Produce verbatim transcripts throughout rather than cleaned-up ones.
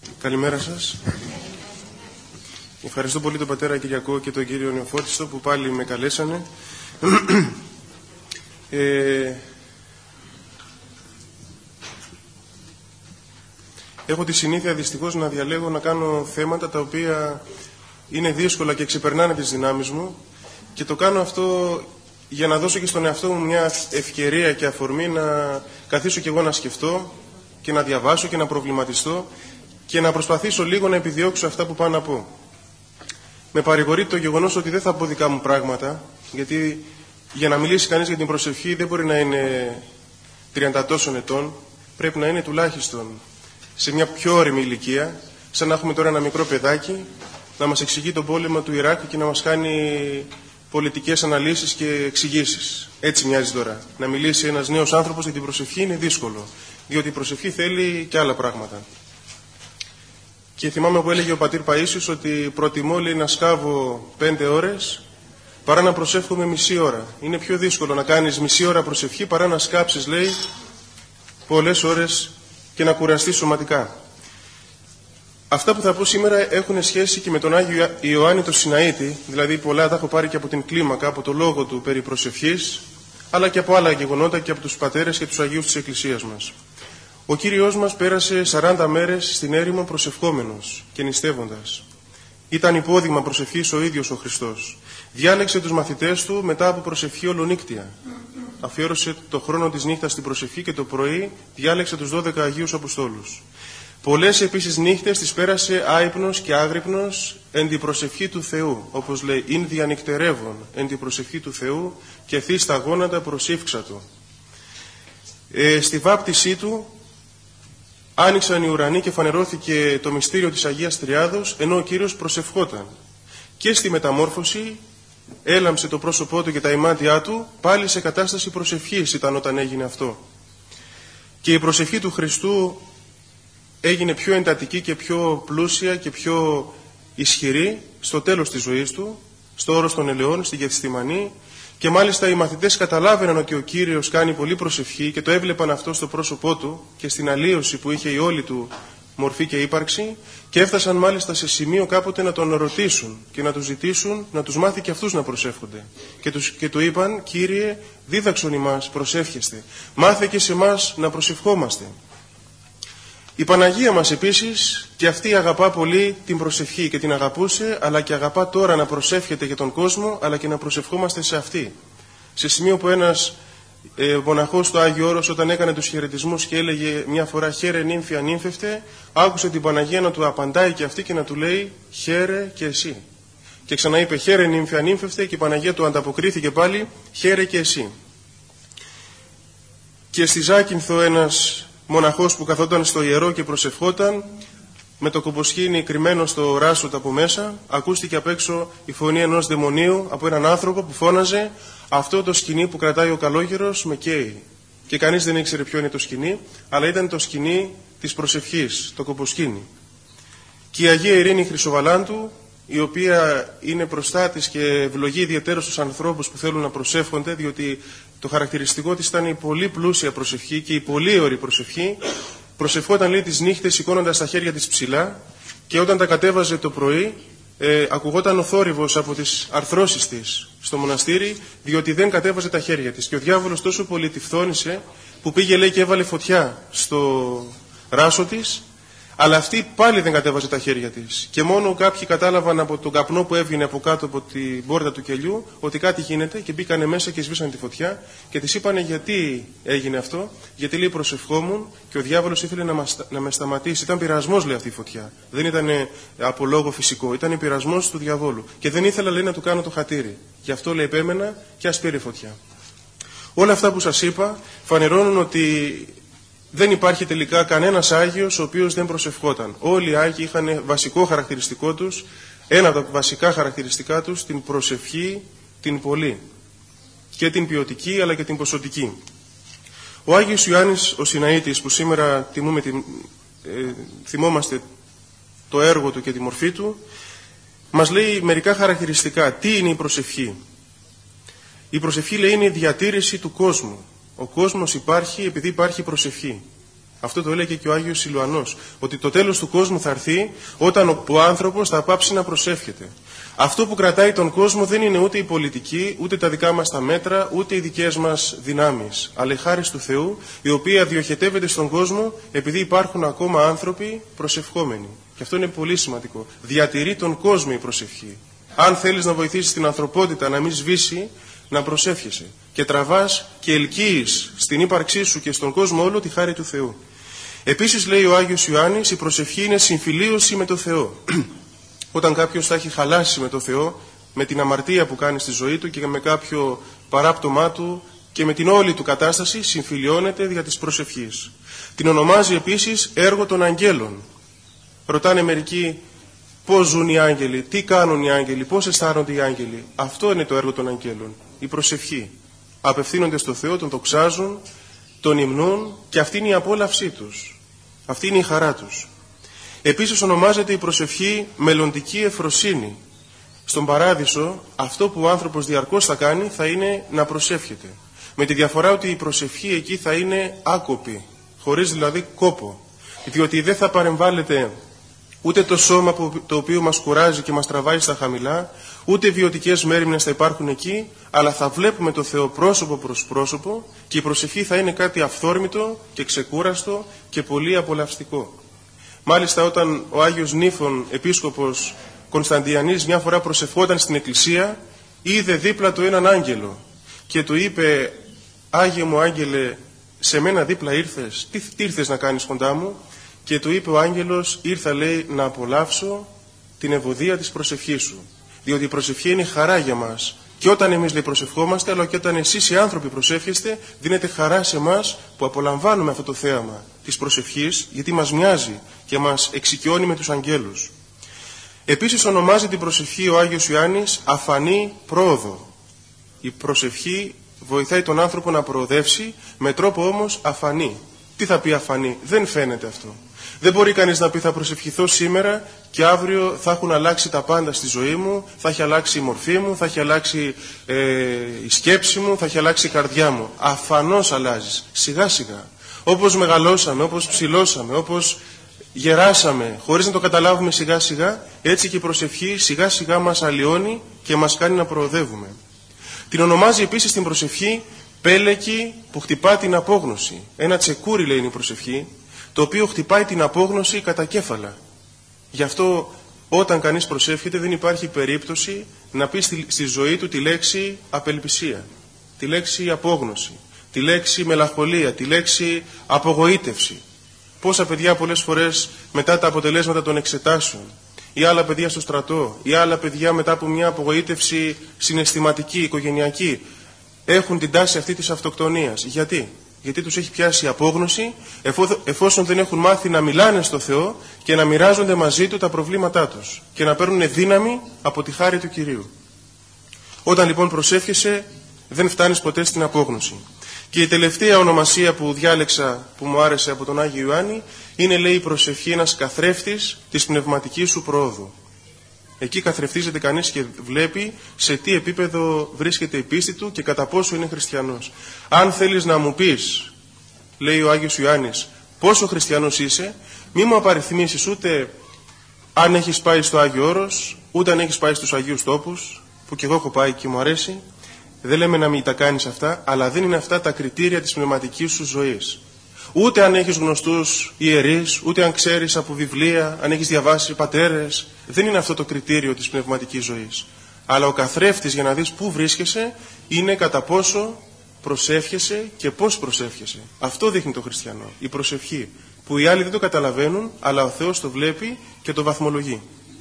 Καλημέρα σας. Ευχαριστώ πολύ τον πατέρα Κυριακό και τον κύριο Νεοφώτιστο που πάλι με καλέσανε. ε, έχω τη συνήθεια δυστυχώς να διαλέγω να κάνω θέματα τα οποία είναι δύσκολα και ξεπερνάνε τις δυνάμεις μου, και το κάνω αυτό για να δώσω και στον εαυτό μου μια ευκαιρία και αφορμή να καθίσω κι εγώ να σκεφτώ και να διαβάσω και να προβληματιστώ και να προσπαθήσω λίγο να επιδιώξω αυτά που πάω να πω. Με παρηγορεί το γεγονός ότι δεν θα πω δικά μου πράγματα, γιατί για να μιλήσει κανείς για την προσευχή δεν μπορεί να είναι τριάντα τόσων ετών, πρέπει να είναι τουλάχιστον σε μια πιο όριμη ηλικία, σαν να έχουμε τώρα ένα μικρό παιδάκι να μας εξηγεί τον πόλεμο του Ιράκ και να μας κάνει πολιτικές αναλύσεις και εξηγήσεις. Έτσι μοιάζει τώρα. Να μιλήσει ένας νέος άνθρωπος για την προσευχή είναι δύσκολο, διότι η προσευχή θέλει και άλλα πράγματα. Και θυμάμαι που έλεγε ο πατήρ Παΐσιος ότι προτιμώ, λέει, να σκάβω πέντε ώρες παρά να προσεύχομαι μισή ώρα. Είναι πιο δύσκολο να κάνεις μισή ώρα προσευχή παρά να σκάψεις, λέει, πολλές ώρες και να κουραστείς σωματικά. Αυτά που θα πω σήμερα έχουν σχέση και με τον Άγιο Ιωάννη τον Σιναήτη, δηλαδή πολλά τα έχω πάρει και από την κλίμακα, από το λόγο του περί προσευχής, αλλά και από άλλα γεγονότα και από τους πατέρες και τους Αγίους της Εκκλησίας μας. Ο Κύριος μας πέρασε σαράντα μέρες στην έρημο προσευχόμενος και νηστεύοντας. Ήταν υπόδειγμα προσευχής ο ίδιος ο Χριστός. Διάλεξε τους μαθητές του μετά από προσευχή ολονύκτια. Αφιέρωσε το χρόνο της νύχτας στην προσευχή και το πρωί διάλεξε τους δώδεκα Αγίους Αποστόλους. Πολλές επίσης νύχτες τις πέρασε άυπνος και άγρυπνος εν την προσευχή του Θεού, όπως λέει, «Ειν διανυκτερεύων εν την προσευχή του Θεού και θείς τα γόνατα προσήφξατο». Ε, στη βάπτισή του άνοιξαν οι ουρανοί και φανερώθηκε το μυστήριο της Αγίας Τριάδος, ενώ ο Κύριος προσευχόταν. Και στη μεταμόρφωση έλαμψε το πρόσωπό του και τα ημάτια του, πάλι σε κατάσταση προσευχής ήταν όταν έγινε αυτό. Και η προσευχή του Χριστού έγινε πιο εντατική και πιο πλούσια και πιο ισχυρή στο τέλος της ζωής του, στο όρος των ελαιών, στην Γεθσιμανή, και μάλιστα οι μαθητές καταλάβαιναν ότι ο Κύριος κάνει πολύ προσευχή και το έβλεπαν αυτό στο πρόσωπό του και στην αλλίωση που είχε η όλη του μορφή και ύπαρξη, και έφτασαν μάλιστα σε σημείο κάποτε να τον ρωτήσουν και να του ζητήσουν να τους μάθει και αυτούς να προσεύχονται. Και, τους, και του είπαν, «Κύριε, δίδαξον ημάς προσεύχεστε, μάθε και σε εμάς να προσευχόμαστε». Η Παναγία μας επίσης, και αυτή αγαπά πολύ την προσευχή και την αγαπούσε, αλλά και αγαπά τώρα να προσεύχεται για τον κόσμο, αλλά και να προσευχόμαστε σε αυτή. Σε σημείο που ένας ε, μοναχός του Άγιο Όρος, όταν έκανε τους χαιρετισμούς και έλεγε μια φορά «Χαίρε νύμφια νύμφευτε», άκουσε την Παναγία να του απαντάει και αυτή και να του λέει «Χαίρε και εσύ». Και ξαναείπε «Χαίρε νύμφια νύμφευτε», και η Παναγία του ανταποκρίθηκε πάλι «Χαίρε και εσύ». Και στη Ζάκυνθο ένας μοναχός που καθόταν στο ιερό και προσευχόταν, με το κομποσκήνι κρυμμένο στο ράσο από μέσα, ακούστηκε απ' έξω η φωνή ενός δαιμονίου από έναν άνθρωπο που φώναζε «Αυτό το σκηνή που κρατάει ο καλόγερος με καίει». Και κανείς δεν ήξερε ποιο είναι το σκηνή, αλλά ήταν το σκηνή της προσευχής, το κομποσκήνι. Και η Αγία Ειρήνη Χρυσοβαλάντου, η οποία είναι προστάτης και ευλογεί ιδιαίτερα στους ανθρώπους που θέλουν να προσεύχονται, διότι το χαρακτηριστικό της ήταν η πολύ πλούσια προσευχή και η πολύ ωρή προσευχή. Προσευχόταν, λέει, τις νύχτες σηκώνοντας τα χέρια της ψηλά, και όταν τα κατέβαζε το πρωί ε, ακουγόταν ο θόρυβος από τις αρθρώσεις της στο μοναστήρι, διότι δεν κατέβαζε τα χέρια της. Και ο διάβολος τόσο πολύ τη φθόνησε που πήγε, λέει, και έβαλε φωτιά στο ράσο της, αλλά αυτή πάλι δεν κατέβαζε τα χέρια της. Και μόνο κάποιοι κατάλαβαν από τον καπνό που έβγαινε από κάτω από την πόρτα του κελιού ότι κάτι γίνεται, και μπήκανε μέσα και σβήσαν τη φωτιά και της είπανε γιατί έγινε αυτό. Γιατί, λέει, προσευχόμουν και ο διάβολος ήθελε να, μας, να με σταματήσει. Ήταν πειρασμός, λέει, αυτή η φωτιά. Δεν ήταν από λόγο φυσικό, ήταν πειρασμός του διαβόλου. Και δεν ήθελα, λέει, να του κάνω το χατήρι. Γι' αυτό, λέει, επέμενα και ας πήρε φωτιά. Όλα αυτά που σας είπα φανερώνουν ότι δεν υπάρχει τελικά κανένας Άγιος ο οποίος δεν προσευχόταν. Όλοι οι Άγιοι είχαν βασικό χαρακτηριστικό τους, ένα από τα βασικά χαρακτηριστικά τους, την προσευχή, την πολύ. Και την ποιοτική αλλά και την ποσοτική. Ο Άγιος Ιωάννης ο Σιναήτης, που σήμερα τιμούμε, ε, θυμόμαστε το έργο του και τη μορφή του, μας λέει μερικά χαρακτηριστικά. Τι είναι η προσευχή? Η προσευχή, λέει, είναι η διατήρηση του κόσμου. Ο κόσμος υπάρχει επειδή υπάρχει προσευχή. Αυτό το έλεγε και ο Άγιος Σιλουανός, ότι το τέλος του κόσμου θα έρθει όταν ο άνθρωπος θα πάψει να προσεύχεται. Αυτό που κρατάει τον κόσμο δεν είναι ούτε η πολιτική, ούτε τα δικά μας τα μέτρα, ούτε οι δικές μας δυνάμεις, αλλά η χάρις του Θεού, η οποία διοχετεύεται στον κόσμο επειδή υπάρχουν ακόμα άνθρωποι προσευχόμενοι. Και αυτό είναι πολύ σημαντικό. Διατηρεί τον κόσμο η προσευχή. Αν θέλεις να βοηθήσεις την ανθρωπότητα να μην σβήσει, να προσεύχεσαι. Και τραβάς και ελκύεις στην ύπαρξή σου και στον κόσμο όλο τη χάρη του Θεού. Επίσης, λέει ο Άγιος Ιωάννης, η προσευχή είναι συμφιλίωση με το Θεό. Όταν κάποιος θα έχει χαλάσει με το Θεό, με την αμαρτία που κάνει στη ζωή του και με κάποιο παράπτωμά του και με την όλη του κατάσταση, συμφιλιώνεται δια της προσευχής. Την ονομάζει επίσης έργο των αγγέλων. Ρωτάνε μερικοί πώς ζουν οι άγγελοι, τι κάνουν οι άγγελοι, πώς αισθάνονται οι άγγελοι. Αυτό είναι το έργο των αγγέλων, η προσευχή. Απευθύνονται στο Θεό, τον δοξάζουν, τον υμνούν και αυτή είναι η απόλαυσή τους. Αυτή είναι η χαρά τους. Επίσης ονομάζεται η προσευχή μελλοντική ευφροσύνη. Στον παράδεισο αυτό που ο άνθρωπος διαρκώς θα κάνει θα είναι να προσεύχεται. Με τη διαφορά ότι η προσευχή εκεί θα είναι άκοπη, χωρίς δηλαδή κόπο. Διότι δεν θα παρεμβάλλεται ούτε το σώμα το οποίο μας κουράζει και μας τραβάει στα χαμηλά, ούτε βιωτικές μέριμνες θα υπάρχουν εκεί, αλλά θα βλέπουμε το Θεό πρόσωπο προς πρόσωπο και η προσευχή θα είναι κάτι αυθόρμητο και ξεκούραστο και πολύ απολαυστικό. Μάλιστα όταν ο Άγιος Νύφων, επίσκοπος Κωνσταντιανής, μια φορά προσευχόταν στην εκκλησία, είδε δίπλα του έναν άγγελο και του είπε «Άγιε μου άγγελε, σε μένα δίπλα ήρθες, τι, τι ήρθες να κάνεις κοντά μου?» Και του είπε ο άγγελος «Ήρθα, λέει, να απολαύσω την ευωδία της προσευχής σου». Διότι η προσευχή είναι χαρά για μας. Και όταν εμείς, λέει, προσευχόμαστε, αλλά και όταν εσείς οι άνθρωποι προσεύχεστε, δίνεται χαρά σε εμάς που απολαμβάνουμε αυτό το θέαμα της προσευχής, γιατί μας μοιάζει και μας εξοικειώνει με τους αγγέλους. Επίσης ονομάζει την προσευχή ο Άγιος Ιωάννης αφανή πρόοδο. Η προσευχή βοηθάει τον άνθρωπο να προοδεύσει με τρόπο όμως αφανή. Τι θα πει αφανή? Δεν φαίνεται αυτό. Δεν μπορεί κανείς να πει θα προσευχηθώ σήμερα και αύριο θα έχουν αλλάξει τα πάντα στη ζωή μου, θα έχει αλλάξει η μορφή μου, θα έχει αλλάξει ε, η σκέψη μου, θα έχει αλλάξει η καρδιά μου. Αφανώς αλλάζεις, σιγά σιγά. Όπως μεγαλώσαμε, όπως ψηλώσαμε, όπως γεράσαμε, χωρίς να το καταλάβουμε σιγά σιγά, έτσι και η προσευχή σιγά σιγά μας αλλοιώνει και μας κάνει να προοδεύουμε. Την ονομάζει επίσης την προσευχή πέλεκι που χτυπά την απόγνωση. Ένα τσεκούρι, λέει, είναι η προσευχή, το οποίο χτυπάει την απόγνωση κατά κέφαλα. Γι' αυτό όταν κανείς προσεύχεται δεν υπάρχει περίπτωση να πει στη, στη ζωή του τη λέξη απελπισία, τη λέξη απόγνωση, τη λέξη μελαγχολία, τη λέξη απογοήτευση. Πόσα παιδιά πολλές φορές μετά τα αποτελέσματα των εξετάσεων, ή άλλα παιδιά στο στρατό, ή άλλα παιδιά μετά από μια απογοήτευση συναισθηματική, οικογενειακή, έχουν την τάση αυτή της αυτοκτονίας. Γιατί? Γιατί τους έχει πιάσει η απόγνωση, εφόσον δεν έχουν μάθει να μιλάνε στο Θεό και να μοιράζονται μαζί του τα προβλήματά τους και να παίρνουν δύναμη από τη χάρη του Κυρίου. Όταν λοιπόν προσεύχεσαι, δεν φτάνεις ποτέ στην απόγνωση. Και η τελευταία ονομασία που διάλεξα, που μου άρεσε από τον Άγιο Ιωάννη, είναι, λέει, η προσευχή ένας καθρέφτης της πνευματικής σου προόδου. Εκεί καθρεφτίζεται κανείς και βλέπει σε τι επίπεδο βρίσκεται η πίστη του και κατά πόσο είναι χριστιανός. Αν θέλεις να μου πεις, λέει ο Άγιος Ιωάννης, πόσο χριστιανός είσαι, μη μου απαριθμίσεις ούτε αν έχεις πάει στο Άγιο Όρος, ούτε αν έχεις πάει στους Αγίους Τόπους, που και εγώ έχω πάει και μου αρέσει. Δεν λέμε να μην τα κάνεις αυτά, αλλά δεν είναι αυτά τα κριτήρια της πνευματικής σου ζωής. Ούτε αν έχεις γνωστούς ιερείς, ούτε αν ξέρεις από βιβλία, αν έχεις διαβάσει πατέρες. Δεν είναι αυτό το κριτήριο της πνευματικής ζωής. Αλλά ο καθρέφτης για να δεις πού βρίσκεσαι είναι κατά πόσο προσεύχεσαι και πώς προσεύχεσαι. Αυτό δείχνει το χριστιανό, η προσευχή, που οι άλλοι δεν το καταλαβαίνουν, αλλά ο Θεός το βλέπει και το βαθμολογεί.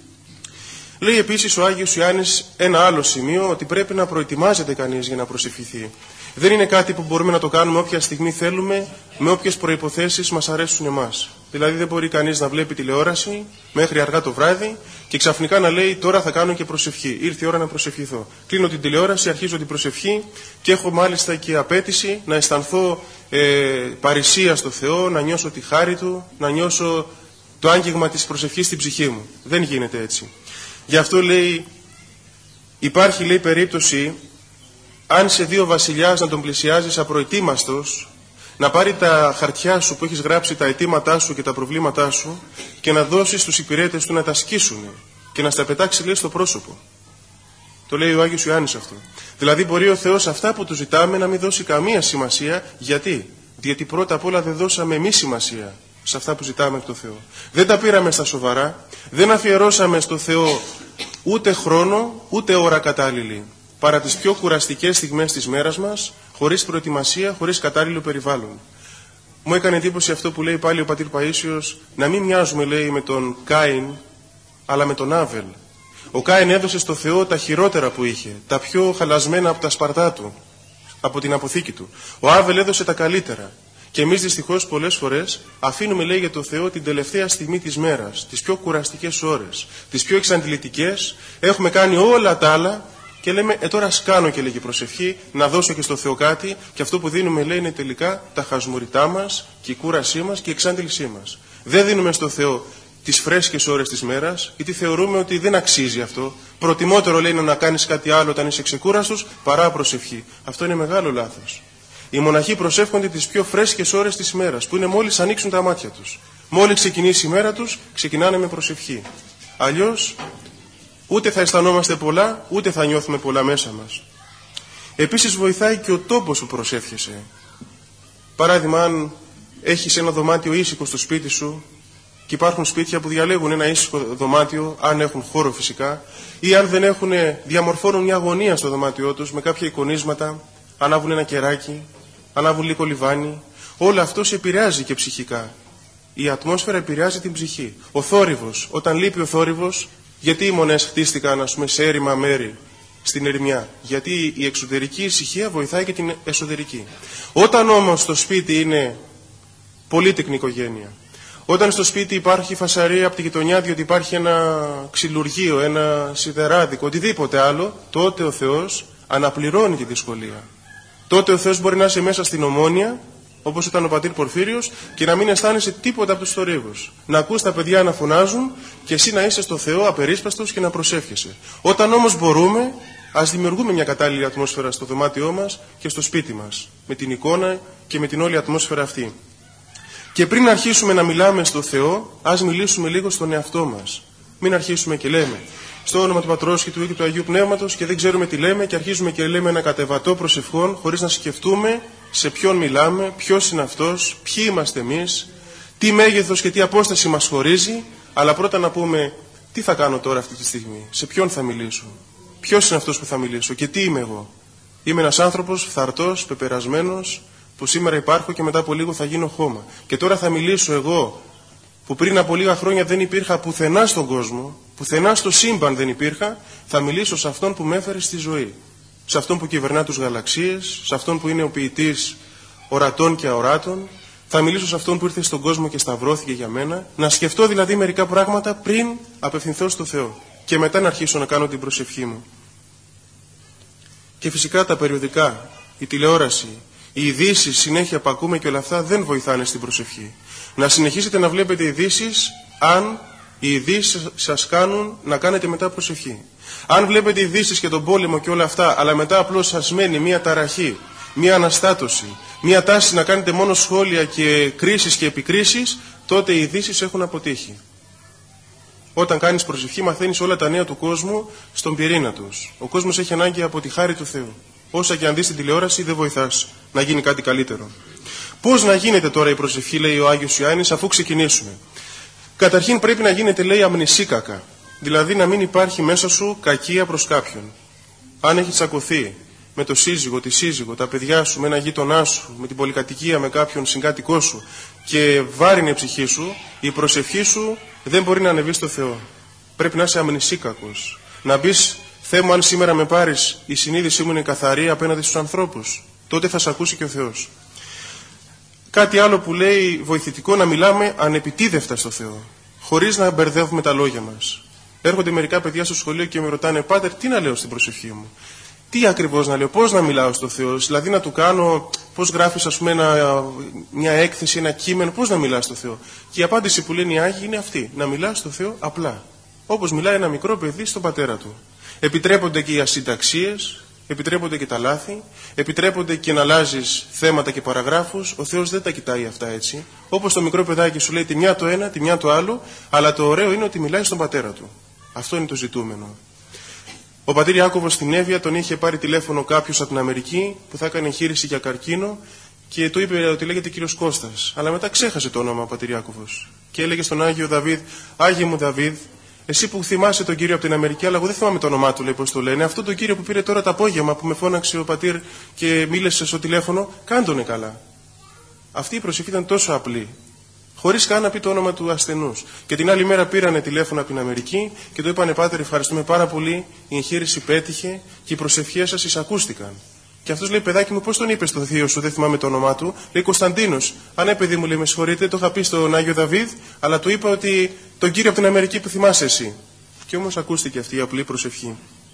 Λέει επίσης ο Άγιος Ιωάννης ένα άλλο σημείο, ότι πρέπει να προετοιμάζεται κανείς για να προσευχηθεί. Δεν είναι κάτι που μπορούμε να το κάνουμε όποια στιγμή θέλουμε, με όποιες προϋποθέσεις μας αρέσουν εμάς. Δηλαδή δεν μπορεί κανείς να βλέπει τηλεόραση μέχρι αργά το βράδυ και ξαφνικά να λέει τώρα θα κάνω και προσευχή. Ήρθε η ώρα να προσευχηθώ. Κλείνω την τηλεόραση, αρχίζω την προσευχή και έχω μάλιστα και απέτηση να αισθανθώ ε, παρησία στο Θεό, να νιώσω τη χάρη Του, να νιώσω το άγγιγμα της προσευχής στην ψυχή μου. Δεν γίνεται έτσι. Γι' αυτό λέει, υπάρχει, λέει, περίπτωση αν σε δει ο βασιλιάς να τον πλησιάζεις απροετοίμαστος, να πάρει τα χαρτιά σου που έχεις γράψει, τα αιτήματά σου και τα προβλήματά σου και να δώσει στους υπηρέτες του να τα σκίσουν και να στα πετάξει, λέει, στο πρόσωπο. Το λέει ο Άγιος Ιωάννης αυτό. Δηλαδή μπορεί ο Θεός αυτά που του ζητάμε να μην δώσει καμία σημασία. Γιατί? Διότι πρώτα απ' όλα δεν δώσαμε εμείς σημασία σε αυτά που ζητάμε από το Θεό. Δεν τα πήραμε στα σοβαρά, δεν αφιερώσαμε στο Θεό ούτε χρόνο ούτε ώρα κατάλληλη, παρά τις πιο κουραστικές στιγμές της μέρας μας, χωρίς προετοιμασία, χωρίς κατάλληλο περιβάλλον. Μου έκανε εντύπωση αυτό που λέει πάλι ο πατήρ Παΐσιος, να μην μοιάζουμε, λέει, με τον Κάιν, αλλά με τον Άβελ. Ο Κάιν έδωσε στο Θεό τα χειρότερα που είχε, τα πιο χαλασμένα από τα σπαρτά του, από την αποθήκη του. Ο Άβελ έδωσε τα καλύτερα. Και εμείς δυστυχώς πολλές φορές αφήνουμε, λέει, για το Θεό την τελευταία στιγμή της μέρας, τις πιο κουραστικές ώρες, τις πιο εξαντλητικές. Έχουμε κάνει όλα τα άλλα και λέμε, ε τώρα ας κάνω και λίγη προσευχή, να δώσω και στο Θεό κάτι, και αυτό που δίνουμε, λέει, είναι τελικά τα χασμουριτά μας και η κούρασή μας και η εξάντλησή μας. Δεν δίνουμε στο Θεό τις φρέσκες ώρες της μέρας, γιατί θεωρούμε ότι δεν αξίζει αυτό. Προτιμότερο, λέει, να κάνεις κάτι άλλο όταν είσαι ξεκούραστος παρά προσευχή. Αυτό είναι μεγάλο λάθος. Οι μοναχοί προσεύχονται τις πιο φρέσκες ώρες της ημέρας, που είναι μόλις ανοίξουν τα μάτια τους. Μόλις ξεκινήσει η μέρα τους, ξεκινάνε με προσευχή. Αλλιώς, ούτε θα αισθανόμαστε πολλά, ούτε θα νιώθουμε πολλά μέσα μας. Επίσης βοηθάει και ο τόπος που προσεύχεσαι. Παράδειγμα, αν έχεις ένα δωμάτιο ήσυχο στο σπίτι σου, και υπάρχουν σπίτια που διαλέγουν ένα ήσυχο δωμάτιο, αν έχουν χώρο φυσικά, ή αν δεν έχουν, διαμορφώνουν μια γωνία στο δωμάτιό τους με κάποια εικονίσματα, ανάβουν ένα κεράκι, ανάβουν λίγο λιβάνι. Όλο αυτό σε επηρεάζει και ψυχικά. Η ατμόσφαιρα επηρεάζει την ψυχή. Ο θόρυβος, όταν λείπει ο θόρυβος, γιατί οι μονές χτίστηκαν, ας πούμε, σε έρημα μέρη, στην ερημιά? Γιατί η εξωτερική ησυχία βοηθάει και την εσωτερική. Όταν όμως το σπίτι είναι πολύτεκνη οικογένεια, όταν στο σπίτι υπάρχει φασαρία από τη γειτονιά, διότι υπάρχει ένα ξυλουργείο, ένα σιδεράδικο, οτιδήποτε άλλο, τότε ο Θεός αναπληρώνει τη δυσκολία. Τότε ο Θεός μπορεί να είσαι μέσα στην Ομόνια, όπως ήταν ο πατήρ Πορφύριος, και να μην αισθάνεσαι τίποτα από τους θορύβους. Να ακούς τα παιδιά να φωνάζουν και εσύ να είσαι στο Θεό απερίσπαστος και να προσεύχεσαι. Όταν όμως μπορούμε, ας δημιουργούμε μια κατάλληλη ατμόσφαιρα στο δωμάτιό μας και στο σπίτι μας, με την εικόνα και με την όλη ατμόσφαιρα αυτή. Και πριν αρχίσουμε να μιλάμε στο Θεό, ας μιλήσουμε λίγο στον εαυτό μας. Μην αρχίσουμε και λέμε στο όνομα του Πατρός και του Υιού και του Αγίου Πνεύματος και δεν ξέρουμε τι λέμε, και αρχίζουμε και λέμε ένα κατεβατό προσευχών, χωρίς να σκεφτούμε σε ποιον μιλάμε, ποιος είναι αυτός, ποιοι είμαστε εμείς, τι μέγεθος και τι απόσταση μας χωρίζει. Αλλά πρώτα να πούμε, τι θα κάνω τώρα αυτή τη στιγμή, σε ποιον θα μιλήσω, ποιος είναι αυτός που θα μιλήσω και τι είμαι εγώ. Είμαι ένας άνθρωπος φθαρτός, πεπερασμένος, που σήμερα υπάρχω και μετά από λίγο θα γίνω χώμα. Και τώρα θα μιλήσω εγώ, που πριν από λίγα χρόνια δεν υπήρχα πουθενά στον κόσμο, πουθενά στο σύμπαν δεν υπήρχα, θα μιλήσω σε αυτόν που με έφερε στη ζωή. Σε αυτόν που κυβερνά τους γαλαξίες, σε αυτόν που είναι ο ποιητής ορατών και αοράτων. Θα μιλήσω σε αυτόν που ήρθε στον κόσμο και σταυρώθηκε για μένα. Να σκεφτώ δηλαδή μερικά πράγματα πριν απευθυνθώ στο Θεό. Και μετά να αρχίσω να κάνω την προσευχή μου. Και φυσικά τα περιοδικά, η τηλεόραση, οι ειδήσεις συνέχεια που ακούμε και όλα αυτά δεν βοηθάνε στην προσευχή. Να συνεχίσετε να βλέπετε ειδήσεις αν οι ειδήσεις σας κάνουν να κάνετε μετά προσευχή. Αν βλέπετε ειδήσεις και τον πόλεμο και όλα αυτά, αλλά μετά απλώς σας μένει μια ταραχή, μια αναστάτωση, μια τάση να κάνετε μόνο σχόλια και κρίσεις και επικρίσεις, τότε οι ειδήσεις έχουν αποτύχει. Όταν κάνεις προσευχή, μαθαίνεις όλα τα νέα του κόσμου στον πυρήνα τους. Ο κόσμος έχει ανάγκη από τη χάρη του Θεού. Όσα και αν δεις στην τηλεόραση, δεν βοηθάς να γίνει κάτι καλύτερο. Πώς να γίνεται τώρα η προσευχή, λέει ο Άγιος Ιωάννης, αφού ξεκινήσουμε? Καταρχήν πρέπει να γίνεται, λέει, αμνησίκακα. Δηλαδή να μην υπάρχει μέσα σου κακία προς κάποιον. Αν έχει τσακωθεί με το σύζυγο, τη σύζυγο, τα παιδιά σου, με ένα γείτονά σου, με την πολυκατοικία, με κάποιον συγκάτοικό σου και βάρινε η ψυχή σου, η προσευχή σου δεν μπορεί να ανεβεί στο Θεό. Πρέπει να είσαι αμνησίκακος. Να μπεις, Θεέ μου, αν σήμερα με πάρεις, η συνείδησή μου είναι καθαρή απέναντι στους ανθρώπους, τότε θα σε ακούσει και ο Θεός. Κάτι άλλο που λέει βοηθητικό, να μιλάμε ανεπιτίδευτα στο Θεό, χωρίς να μπερδεύουμε τα λόγια μας. Έρχονται μερικά παιδιά στο σχολείο και με ρωτάνε, Πάτερ, τι να λέω στην προσευχή μου? Τι ακριβώς να λέω, πώς να μιλάω στο Θεό? Δηλαδή να του κάνω, πώς γράφεις, ας πούμε, ένα, μια έκθεση, ένα κείμενο, πώς να μιλάς στο Θεό? Και η απάντηση που λένε οι Άγιοι είναι αυτή, να μιλάς στο Θεό απλά. Όπως μιλάει ένα μικρό παιδί στον πατέρα του. Επιτρέπονται και οι ασυνταξίες, επιτρέπονται και τα λάθη, επιτρέπονται και να αλλάζεις θέματα και παραγράφους. Ο Θεός δεν τα κοιτάει αυτά έτσι. Όπως το μικρό παιδάκι σου λέει τη μια το ένα, τη μια το άλλο, αλλά το ωραίο είναι ότι μιλάει στον πατέρα του. Αυτό είναι το ζητούμενο. Ο πατήρ Ιάκωβος στην Εύβοια τον είχε πάρει τηλέφωνο κάποιος από την Αμερική που θα έκανε εγχείρηση για καρκίνο και του είπε ότι λέγεται κύριος Κώστας. Αλλά μετά ξέχασε το όνομα ο πατήρ Ιάκωβος και έλεγε στον Άγιο Δαβίδ, Άγιε μου Δαβίδ, εσύ που θυμάσαι τον κύριο από την Αμερική, αλλά εγώ δεν θυμάμαι το όνομά του, λέει πώς το λένε. Αυτό τον κύριο που πήρε τώρα το απόγευμα που με φώναξε ο πατήρ και μίλησε στο τηλέφωνο, κάντονε καλά. Αυτή η προσευχή ήταν τόσο απλή. Χωρίς καν να πει το όνομα του ασθενούς. Και την άλλη μέρα πήρανε τηλέφωνο από την Αμερική και του είπανε, Πάτερ, ευχαριστούμε πάρα πολύ, η εγχείρηση πέτυχε και οι προσευχές σας εισακούστηκαν. Και αυτός λέει, παιδάκι μου, πώς τον είπες στο θείο σου, δεν θυμάμαι το όνομά του. Λέει, Κωνσταντίνος. Α, ναι, παιδί μου, λέει, με συγχωρείτε, το είχα πει στον Άγιο Δαβίδ, αλλά του είπα ότι τον κύριο από την Αμερική που θυμάσαι εσύ. Και όμως ακούστηκε αυτή η απλή προσευχή.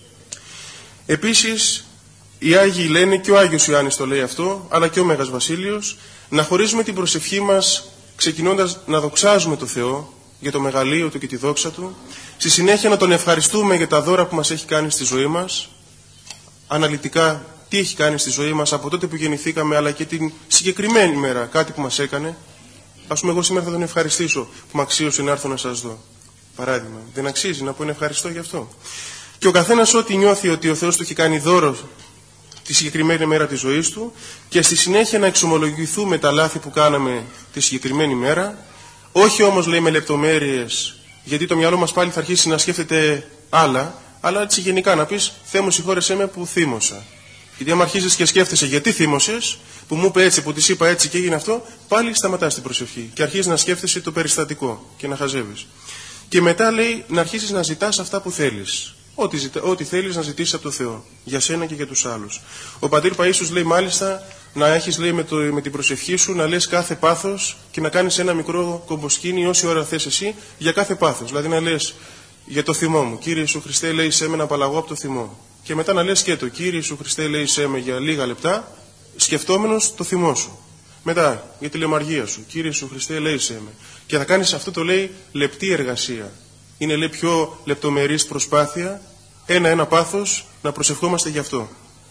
Επίσης, οι Άγιοι λένε, και ο Άγιος Ιωάννης το λέει αυτό, αλλά και ο Μέγας Βασίλειος, να χωρίζουμε την προσευχή μας ξεκινώντας να δοξάζουμε το Θεό για το μεγαλείο του και τη δόξα του, στη συνέχεια να τον ευχαριστούμε για τα δώρα που μας έχει κάνει στη ζωή μας, αναλυτικά τι έχει κάνει στη ζωή μας από τότε που γεννηθήκαμε, αλλά και την συγκεκριμένη μέρα, κάτι που μας έκανε. Ας πούμε, εγώ σήμερα θα τον ευχαριστήσω που με αξίωσε να έρθω να σας δω. Παράδειγμα, δεν αξίζει να πω ευχαριστώ γι' αυτό. Και ο καθένας ό,τι νιώθει ότι ο Θεός του έχει κάνει δώρο τη συγκεκριμένη μέρα της ζωής του και στη συνέχεια να εξομολογηθούμε τα λάθη που κάναμε τη συγκεκριμένη μέρα, όχι όμως λέει με λεπτομέρειες, γιατί το μυαλό μας πάλι θα αρχίσει να σκέφτεται άλλα, αλλά έτσι γενικά να πεις, Θεέ μου συγχώρεσέ με που θύμωσα. Γιατί άμα αρχίζεις και σκέφτεσαι γιατί θύμωσες, που μου είπε έτσι, που της είπα έτσι και έγινε αυτό, πάλι σταματάς την προσευχή και αρχίζεις να σκέφτεσαι το περιστατικό και να χαζεύεις. Και μετά λέει να αρχίσεις να ζητάς αυτά που θέλεις. Ό,τι, ζητα... ό,τι θέλεις να ζητήσεις από το Θεό, για σένα και για τους άλλους. Ο πατήρ Παΐσιος λέει μάλιστα να έχεις λέει, με, το... με την προσευχή σου να λες κάθε πάθος και να κάνεις ένα μικρό κομποσκήνι όση ώρα θες εσύ για κάθε πάθος. Δηλαδή να λες για το θυμό μου, Κύριε Ιησού Χριστέ, λέει σε με να απαλλαγώ από το θυμό. Και μετά να λες και το Κύριε Ιησού Χριστέ, λέει σε με για λίγα λεπτά, σκεφτόμενος το θυμό σου. Μετά για τη λαιμαργία σου, Κύριε Ιησού Χριστέ, λέει σε με. Και θα κάνεις αυτό το λέει λεπτή εργασία. Είναι λέει πιο λεπτομερής προσπάθεια, ένα-ένα πάθος να προσευχόμαστε γι' αυτό.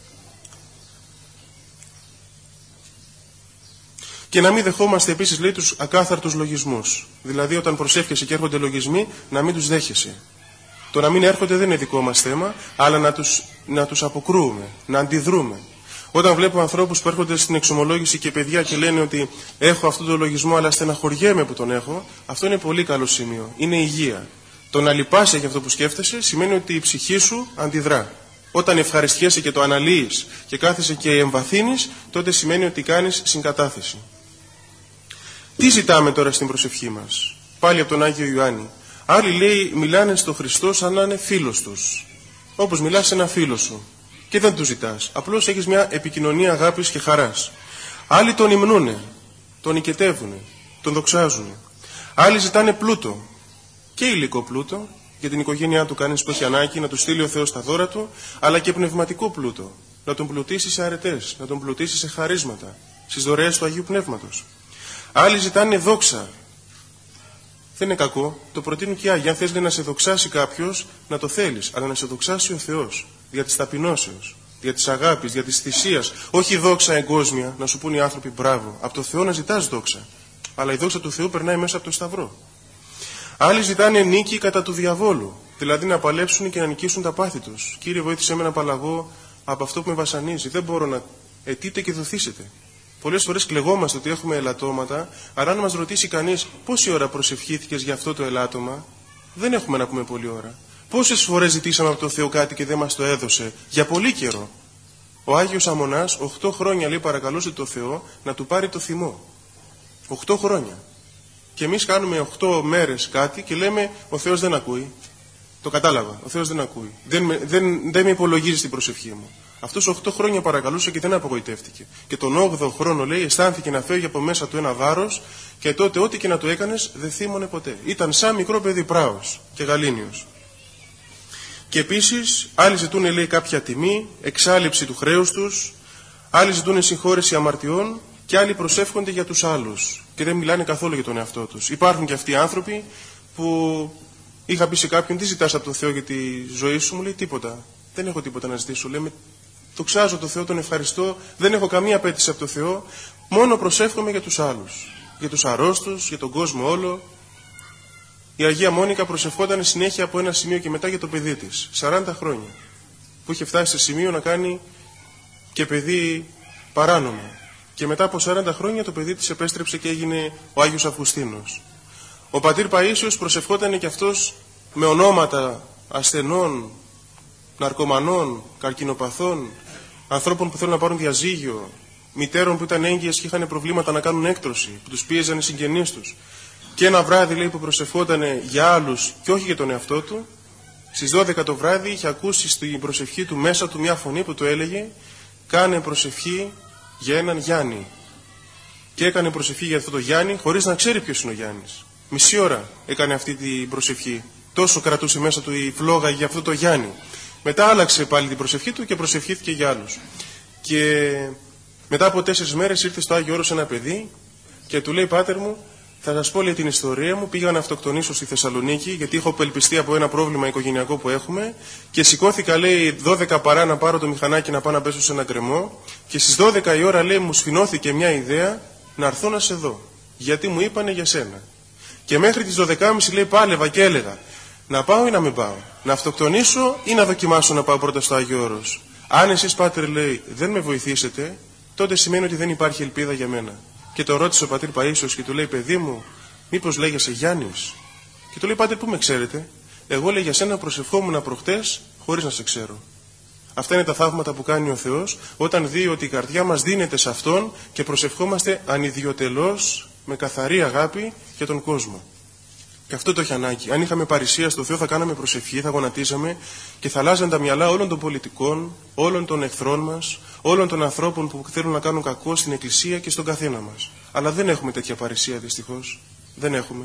Και να μην δεχόμαστε επίσης λέει τους ακάθαρτους λογισμούς. Δηλαδή όταν προσεύχεσαι και έρχονται λογισμοί να μην τους δέχεσαι. Το να μην έρχονται δεν είναι δικό μας θέμα, αλλά να τους, να τους αποκρούουμε, να αντιδρούμε. Όταν βλέπω ανθρώπους που έρχονται στην εξομολόγηση και παιδιά και λένε ότι έχω αυτόν τον λογισμό αλλά στεναχωριέμαι που τον έχω, αυτό είναι πολύ καλό σημείο. Είναι υγεία. Το να λυπάσαι για αυτό που σκέφτεσαι σημαίνει ότι η ψυχή σου αντιδρά. Όταν ευχαριστιέσαι και το αναλύεις και κάθεσαι και εμβαθύνεις, τότε σημαίνει ότι κάνεις συγκατάθεση. Τι ζητάμε τώρα στην προσευχή μας? Πάλι από τον Άγιο Ιωάννη. Άλλοι λέει μιλάνε στο Χριστό σαν να είναι φίλος τους. Όπως μιλάς σε ένα φίλο σου. Και δεν του ζητάς. Απλώς έχεις μια επικοινωνία αγάπης και χαράς. Άλλοι τον υμνούνε, τον οικετεύουνε, τον δοξάζουνε. Άλλοι ζητάνε πλούτο. Και υλικό πλούτο, για την οικογένειά του κανείς που έχει ανάγκη, να του στείλει ο Θεός τα δώρα του, αλλά και πνευματικό πλούτο. Να τον πλουτίσει σε αρετές, να τον πλουτίσει σε χαρίσματα, στις δωρεές του Αγίου Πνεύματος. Άλλοι ζητάνε δόξα. Δεν είναι κακό, το προτείνουν και οι Άγιοι. Αν θες να σε δοξάσει κάποιος, να το θέλεις, αλλά να σε δοξάσει ο Θεός, δια της ταπεινώσεως, δια της αγάπης, δια της θυσίας. Όχι δόξα εγκόσμια, να σου πούν οι άνθρωποι μπράβο. Από το Θεό να ζητάς δόξα. Αλλά η δόξα του Θεού περνάει μέσα από το Σταυρό. Άλλοι ζητάνε νίκη κατά του διαβόλου, δηλαδή να παλέψουν και να νικήσουν τα πάθη τους. Κύριε, βοήθησέ με να απαλλαγώ από αυτό που με βασανίζει. Δεν μπορώ να. Αιτείτε και δοθήσετε. Πολλές φορές κλεγόμαστε ότι έχουμε ελαττώματα, αλλά αν μας ρωτήσει κανείς πόση ώρα προσευχήθηκες για αυτό το ελάττωμα, δεν έχουμε να πούμε πολλή ώρα. Πόσες φορές ζητήσαμε από το Θεό κάτι και δεν μας το έδωσε, για πολύ καιρό. Ο Άγιος Αμμονάς, οχτώ χρόνια λέει παρακαλούσε το Θεό να του πάρει το θυμό. οχτώ χρόνια. Και εμείς κάνουμε οχτώ μέρες κάτι και λέμε ο Θεός δεν ακούει. Το κατάλαβα, ο Θεός δεν ακούει. Δεν με, δεν, δεν με υπολογίζει στην προσευχή μου. Αυτός οχτώ χρόνια παρακαλούσε και δεν απογοητεύτηκε. Και τον όγδοο χρόνο λέει αισθάνθηκε να φεύγει από μέσα του ένα βάρος και τότε ό,τι και να του έκανες δεν θύμωνε ποτέ. Ήταν σαν μικρό παιδί πράος και γαλήνιος. Και επίσης άλλοι ζητούν λέει κάποια τιμή, εξάλειψη του χρέους τους, άλλοι ζητούν συγχώρεση αμαρτιών και άλλοι προσεύχονται για τους άλλους και δεν μιλάνε καθόλου για τον εαυτό τους. Υπάρχουν και αυτοί οι άνθρωποι που είχα πει σε κάποιον τι ζητάς από τον Θεό για τη ζωή σου, μου λέει τίποτα. Δεν έχω τίποτα να ζητήσω. Λέμε Δοξάζω τον Θεό, τον ευχαριστώ, δεν έχω καμία απέτηση από τον Θεό, μόνο προσεύχομαι για τους άλλους, για τους αρρώστους, για τον κόσμο όλο. Η Αγία Μόνικα προσευχόταν συνέχεια από ένα σημείο και μετά για το παιδί της, σαράντα χρόνια, που είχε φτάσει σε σημείο να κάνει και παιδί παράνομο. Και μετά από σαράντα χρόνια το παιδί της επέστρεψε και έγινε ο Άγιος Αυγουστίνος. Ο πατήρ Παΐσιος προσευχόταν και αυτός με ονόματα ασθενών, ναρκωμανών, καρκινοπαθών, ανθρώπων που θέλουν να πάρουν διαζύγιο, μητέρων που ήταν έγκυες και είχαν προβλήματα να κάνουν έκτρωση, που τους πίεζαν οι συγγενείς τους. Και ένα βράδυ, λέει, που προσευχόταν για άλλους και όχι για τον εαυτό του, στις δώδεκα το βράδυ είχε ακούσει στην προσευχή του μέσα του μια φωνή που του έλεγε «Κάνε προσευχή για έναν Γιάννη». Και έκανε προσευχή για αυτό το Γιάννη χωρίς να ξέρει ποιος είναι ο Γιάννης. Μισή ώρα έκανε αυτή την προσευχή. Τόσο κρατούσε μέσα του η φλόγα για αυτό το Γιάννη. Μετά άλλαξε πάλι την προσευχή του και προσευχήθηκε για άλλους. Και μετά από τέσσερις μέρες ήρθε στο Άγιο Όρος ένα παιδί και του λέει «Πάτερ μου, θα σας πω, λέει, την ιστορία μου. Πήγα να αυτοκτονήσω στη Θεσσαλονίκη γιατί έχω απελπιστεί από ένα πρόβλημα οικογενειακό που έχουμε και σηκώθηκα, λέει, δώδεκα παρά να πάρω το μηχανάκι να πάω να πέσω σε ένα γκρεμό και στις δώδεκα η ώρα, λέει, μου σφινώθηκε μια ιδέα να έρθω να σε δω γιατί μου είπανε για σένα. Και μέχρι τις δώδεκα και μισή, λέει, πάλευα και έλεγα να πάω ή να μην πάω, να αυτοκτονήσω ή να δοκιμάσω να πάω πρώτα στο Άγιο Όρος. Αν εσείς, Πάτερ, λέει, δεν με βοηθήσετε, τότε σημαίνει ότι δεν υπάρχει ελπίδα για μένα». Και το ρώτησε ο πατήρ Παΐσιος και του λέει «Παιδί μου, μήπως λέγεσαι Γιάννης?» Και του λέει «Πάτερ, πού με ξέρετε?» «Εγώ, λέει, για σένα προσευχόμουν προχτές χωρίς να σε ξέρω». Αυτά είναι τα θαύματα που κάνει ο Θεός όταν δει ότι η καρδιά μας δίνεται σε Αυτόν και προσευχόμαστε ανιδιοτελώς με καθαρή αγάπη για τον κόσμο. Και αυτό το έχει ανάγκη. Αν είχαμε παρησία στο Θεό θα κάναμε προσευχή, θα γονατίζαμε και θα αλλάζαν τα μυαλά όλων των πολιτικών, όλων των εχθρών μας, όλων των ανθρώπων που θέλουν να κάνουν κακό στην Εκκλησία και στον καθένα μας. Αλλά δεν έχουμε τέτοια παρησία, δυστυχώς. Δεν έχουμε.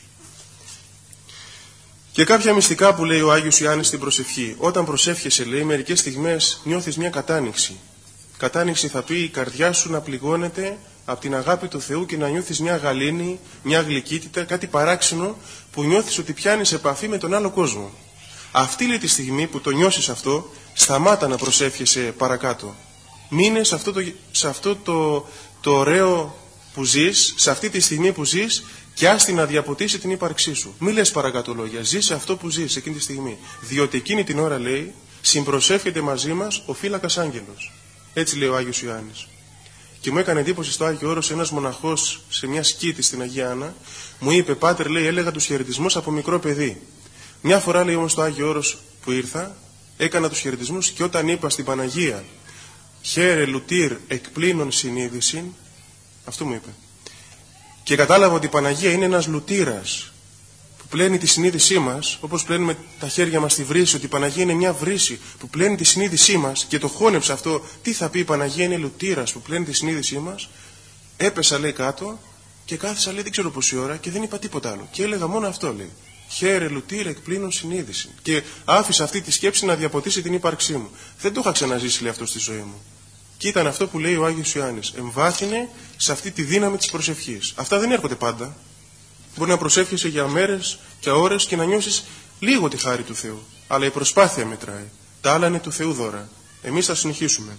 Και κάποια μυστικά που λέει ο Άγιος Ιωάννης στην προσευχή. Όταν προσεύχεσαι, λέει, μερικές στιγμές νιώθεις μια κατάνοιξη. Κατάνοιξη θα πει η καρδιά σου να πληγώνεται από την αγάπη του Θεού και να νιώθεις μια γαλήνη, μια γλυκύτητα, κάτι παράξενο που νιώθεις ότι πιάνεις επαφή με τον άλλο κόσμο. Αυτή, λέει, τη στιγμή που το νιώσεις αυτό, σταμάτα να προσεύχεσαι παρακάτω. Μείνε σε αυτό, το, σε αυτό το, το ωραίο που ζεις, σε αυτή τη στιγμή που ζεις και άστη να διαποτίσει την ύπαρξή σου. Μη λες παρακάτω λόγια, ζεις σε αυτό που ζεις εκείνη τη στιγμή. Διότι εκείνη την ώρα, λέει, συμπροσεύχεται μαζί μας ο φύλακας άγγελος. Έτσι λέει ο Άγιος Ιωάννης. Και μου έκανε εντύπωση στο Άγιο Όρος ένας μοναχός σε μια σκήτη στην Αγία Άννα, μου είπε «Πάτερ», λέει, έλεγα τους χαιρετισμούς από μικρό παιδί. Μια φορά, λέει, όμως στο Άγιο Όρος που ήρθα, έκανα τους χαιρετισμούς και όταν είπα στην Παναγία «Χαίρε λουτήρ εκπλήνων συνείδηση», αυτό μου είπε. Και κατάλαβα ότι η Παναγία είναι ένας λουτήρας που πλένει τη συνείδησή μας, όπως πλένουμε τα χέρια μας στη βρύση, ότι η Παναγία είναι μια βρύση που πλένει τη συνείδησή μας και το χώνεψα αυτό. Τι θα πει η Παναγία είναι λουτήρας που πλένει τη συνείδησή μας. Έπεσα, λέει, κάτω και κάθισα, λέει, δεν ξέρω πόση ώρα και δεν είπα τίποτα άλλο. Και έλεγα μόνο αυτό, λέει. Χαίρε λουτήρ εκπλήνων συνείδηση. Και άφησα αυτή τη σκέψη να διαποτίσει την ύπαρξή μου. Δεν το είχα ξαναζήσει, λέει, αυτό στη ζωή μου. Και ήταν αυτό που λέει ο Άγιος Ιωάννης. Εμβάθυνε σε αυτή τη δύναμη της προσευχής. Αυτά δεν έρχονται πάντα. Μπορεί να προσεύχεσαι για μέρες και ώρες και να νιώσεις λίγο τη χάρη του Θεού. Αλλά η προσπάθεια μετράει. Τα άλλα είναι του Θεού δώρα. Εμείς θα συνεχίσουμε.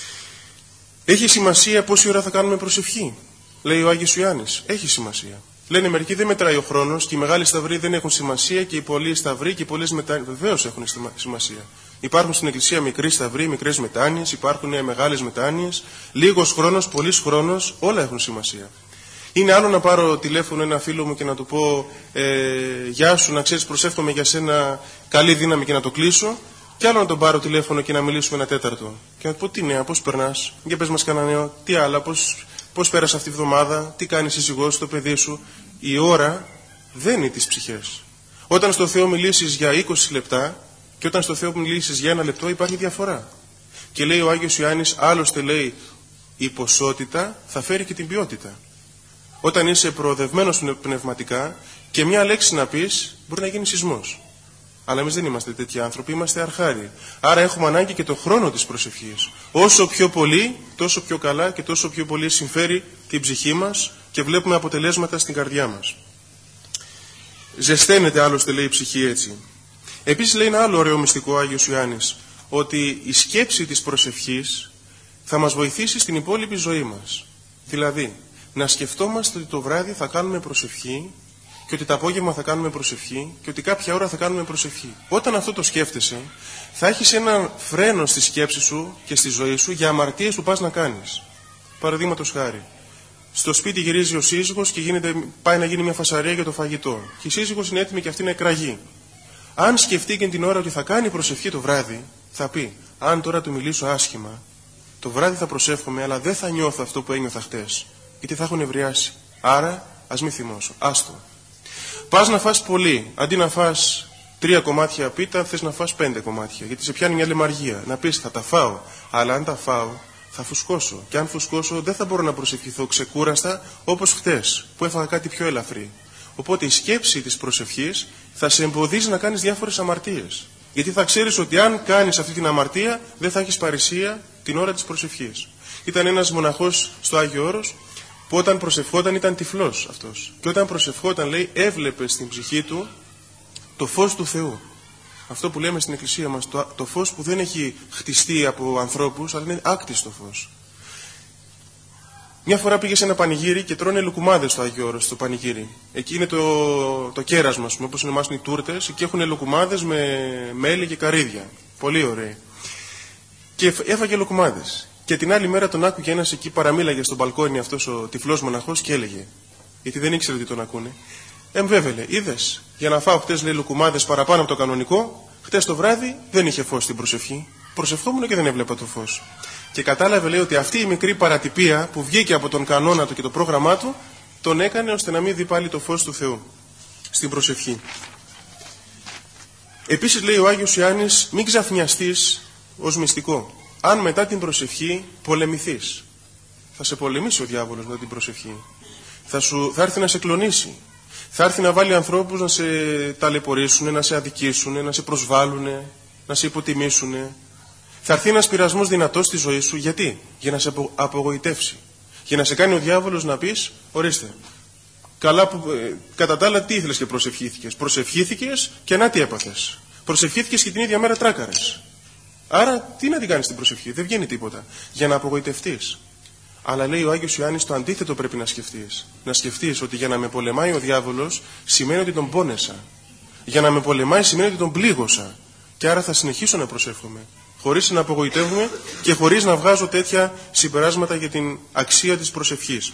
Έχει σημασία πόση ώρα θα κάνουμε προσευχή, λέει ο Άγιος Ιωάννης. Έχει σημασία. Λένε μερικοί δεν μετράει ο χρόνος και οι μεγάλοι σταυροί δεν έχουν σημασία και οι πολλοί σταυροί και οι πολλές μετάνοιες. Βεβαίως έχουν σημασία. Υπάρχουν στην Εκκλησία μικροί σταυροί, μικρές μετάνοιες, υπάρχουν μεγάλες μετάνοιες. Λίγος χρόνος, πολύς χρόνος, όλα έχουν σημασία. Είναι άλλο να πάρω τηλέφωνο ένα φίλο μου και να του πω ε, «Γεια σου, να ξέρεις, προσεύχομαι για σένα, καλή δύναμη» και να το κλείσω. Και άλλο να τον πάρω τηλέφωνο και να μιλήσουμε ένα τέταρτο. Και να του πω «Τι νέα, πώς περνάς, για πες μας κανένα νέο, τι άλλα, πώς, πώς πέρασε αυτή τη βδομάδα, τι κάνει η σύζυγός σου, το παιδί σου». Η ώρα δεν είναι τις ψυχές. Όταν στο Θεό μιλήσεις για είκοσι λεπτά και όταν στο Θεό μιλήσεις για ένα λεπτό υπάρχει διαφορά. Και λέει ο Άγιος Ιωάννης, άλλωστε λέει, η ποσότητα θα φέρει και την ποιότητα. Όταν είσαι προοδευμένος πνευματικά και μια λέξη να πεις μπορεί να γίνει σεισμός. Αλλά εμείς δεν είμαστε τέτοιοι άνθρωποι, είμαστε αρχάριοι. Άρα έχουμε ανάγκη και το χρόνο της προσευχής. Όσο πιο πολύ, τόσο πιο καλά και τόσο πιο πολύ συμφέρει την ψυχή μας και βλέπουμε αποτελέσματα στην καρδιά μας. Ζεσταίνεται άλλωστε, λέει, η ψυχή έτσι. Επίσης λέει ένα άλλο ωραίο μυστικό ο Άγιος Ιωάννης. ότι η σκέψη της προσευχής θα μας βοηθήσει στην υπόλοιπη ζωή μας. Δηλαδή, να σκεφτόμαστε ότι το βράδυ θα κάνουμε προσευχή και ότι το απόγευμα θα κάνουμε προσευχή και ότι κάποια ώρα θα κάνουμε προσευχή. Όταν αυτό το σκέφτεσαι, θα έχεις ένα φρένο στη σκέψη σου και στη ζωή σου για αμαρτίες που πας να κάνεις. Παραδείγματος χάρη, στο σπίτι γυρίζει ο σύζυγος και γίνεται, πάει να γίνει μια φασαρία για το φαγητό. Και η σύζυγος είναι έτοιμη και αυτή να εκραγεί. Αν σκεφτεί και την ώρα ότι θα κάνει προσευχή το βράδυ, θα πει: αν τώρα του μιλήσω άσχημα, το βράδυ θα προσεύχομαι, αλλά δεν θα νιώθω αυτό που ένιωθα χτες, γιατί θα έχω νευριάσει. Άρα, ας μη θυμώσω. Άστο. Πας να φας πολύ. Αντί να φας τρία κομμάτια πίτα, θες να φας πέντε κομμάτια. Γιατί σε πιάνει μια λεμαργία. Να πεις: θα τα φάω. Αλλά αν τα φάω, θα φουσκώσω. Και αν φουσκώσω, δεν θα μπορώ να προσευχηθώ ξεκούραστα όπως χτες, που έφαγα κάτι πιο ελαφρύ. Οπότε η σκέψη της προσευχής θα σε εμποδίζει να κάνεις διάφορες αμαρτίες. Γιατί θα ξέρεις ότι αν κάνεις αυτή την αμαρτία, δεν θα έχεις παρησία την ώρα της προσευχής. Ήταν ένας μοναχός στο Άγιο Όρος που όταν προσευχόταν ήταν τυφλός αυτός. Και όταν προσευχόταν, λέει, έβλεπε στην ψυχή του το φως του Θεού. Αυτό που λέμε στην Εκκλησία μας, το, το φως που δεν έχει χτιστεί από ανθρώπους, αλλά είναι άκτιστο φως. Μια φορά πήγε σε ένα πανηγύρι και τρώνε λουκουμάδες στο Άγιο Όρος, στο πανηγύρι. Εκεί είναι το, το κέρασμα, ας πούμε, όπως είναι εμάς οι τούρτες, και έχουν λουκουμάδες με μέλι και καρύδια. Πολύ ωραίοι. Και έφαγε λουκουμάδες. Και την άλλη μέρα τον άκουγε ένας εκεί, παραμίλαγε στο μπαλκόνι αυτός ο τυφλός μοναχός και έλεγε, γιατί δεν ήξερε τι τον ακούνε. Εμβέβαιλε, είδες, για να φάω χτες, λέει, λουκουμάδες παραπάνω από το κανονικό, χτες το βράδυ δεν είχε φως στην προσευχή. Προσευχόμουν και δεν έβλεπα το φως. Και κατάλαβε, λέει, ότι αυτή η μικρή παρατυπία που βγήκε από τον κανόνα του και το πρόγραμμά του, τον έκανε ώστε να μην δει πάλι το φως του Θεού στην προσευχή. Επίσης, λέει ο Άγιος Ιωάννης, μην ξαφνιαστείς ως μυστικό. Αν μετά την προσευχή πολεμηθείς, θα σε πολεμήσει ο διάβολος μετά την προσευχή. Θα, σου, θα έρθει να σε κλονίσει. Θα έρθει να βάλει ανθρώπους να σε ταλαιπωρήσουν, να σε αδικήσουν, να σε προσβάλλουν, να σε υποτιμήσουν. Θα έρθει ένας πειρασμός δυνατός στη ζωή σου. Γιατί? Για να σε απογοητεύσει. Για να σε κάνει ο διάβολος να πεις, ορίστε, καλά που, ε, κατά τα άλλα τι ήθελες και προσευχήθηκες. Προσευχήθηκες και να τι έπαθες. Προσευχήθηκες και την ίδια μέρα τράκαρες. Άρα τι να την κάνεις την προσευχή, δεν βγαίνει τίποτα. Για να απογοητευτείς. Αλλά λέει ο Άγιος Ιωάννης, το αντίθετο πρέπει να σκεφτείς. Να σκεφτείς ότι για να με πολεμάει ο διάβολος σημαίνει ότι τον πόνεσα. Για να με πολεμάει σημαίνει ότι τον πλήγωσα. Και άρα θα συνεχίσω να προσεύχομαι. Χωρίς να απογοητεύομαι και χωρίς να βγάζω τέτοια συμπεράσματα για την αξία της προσευχής.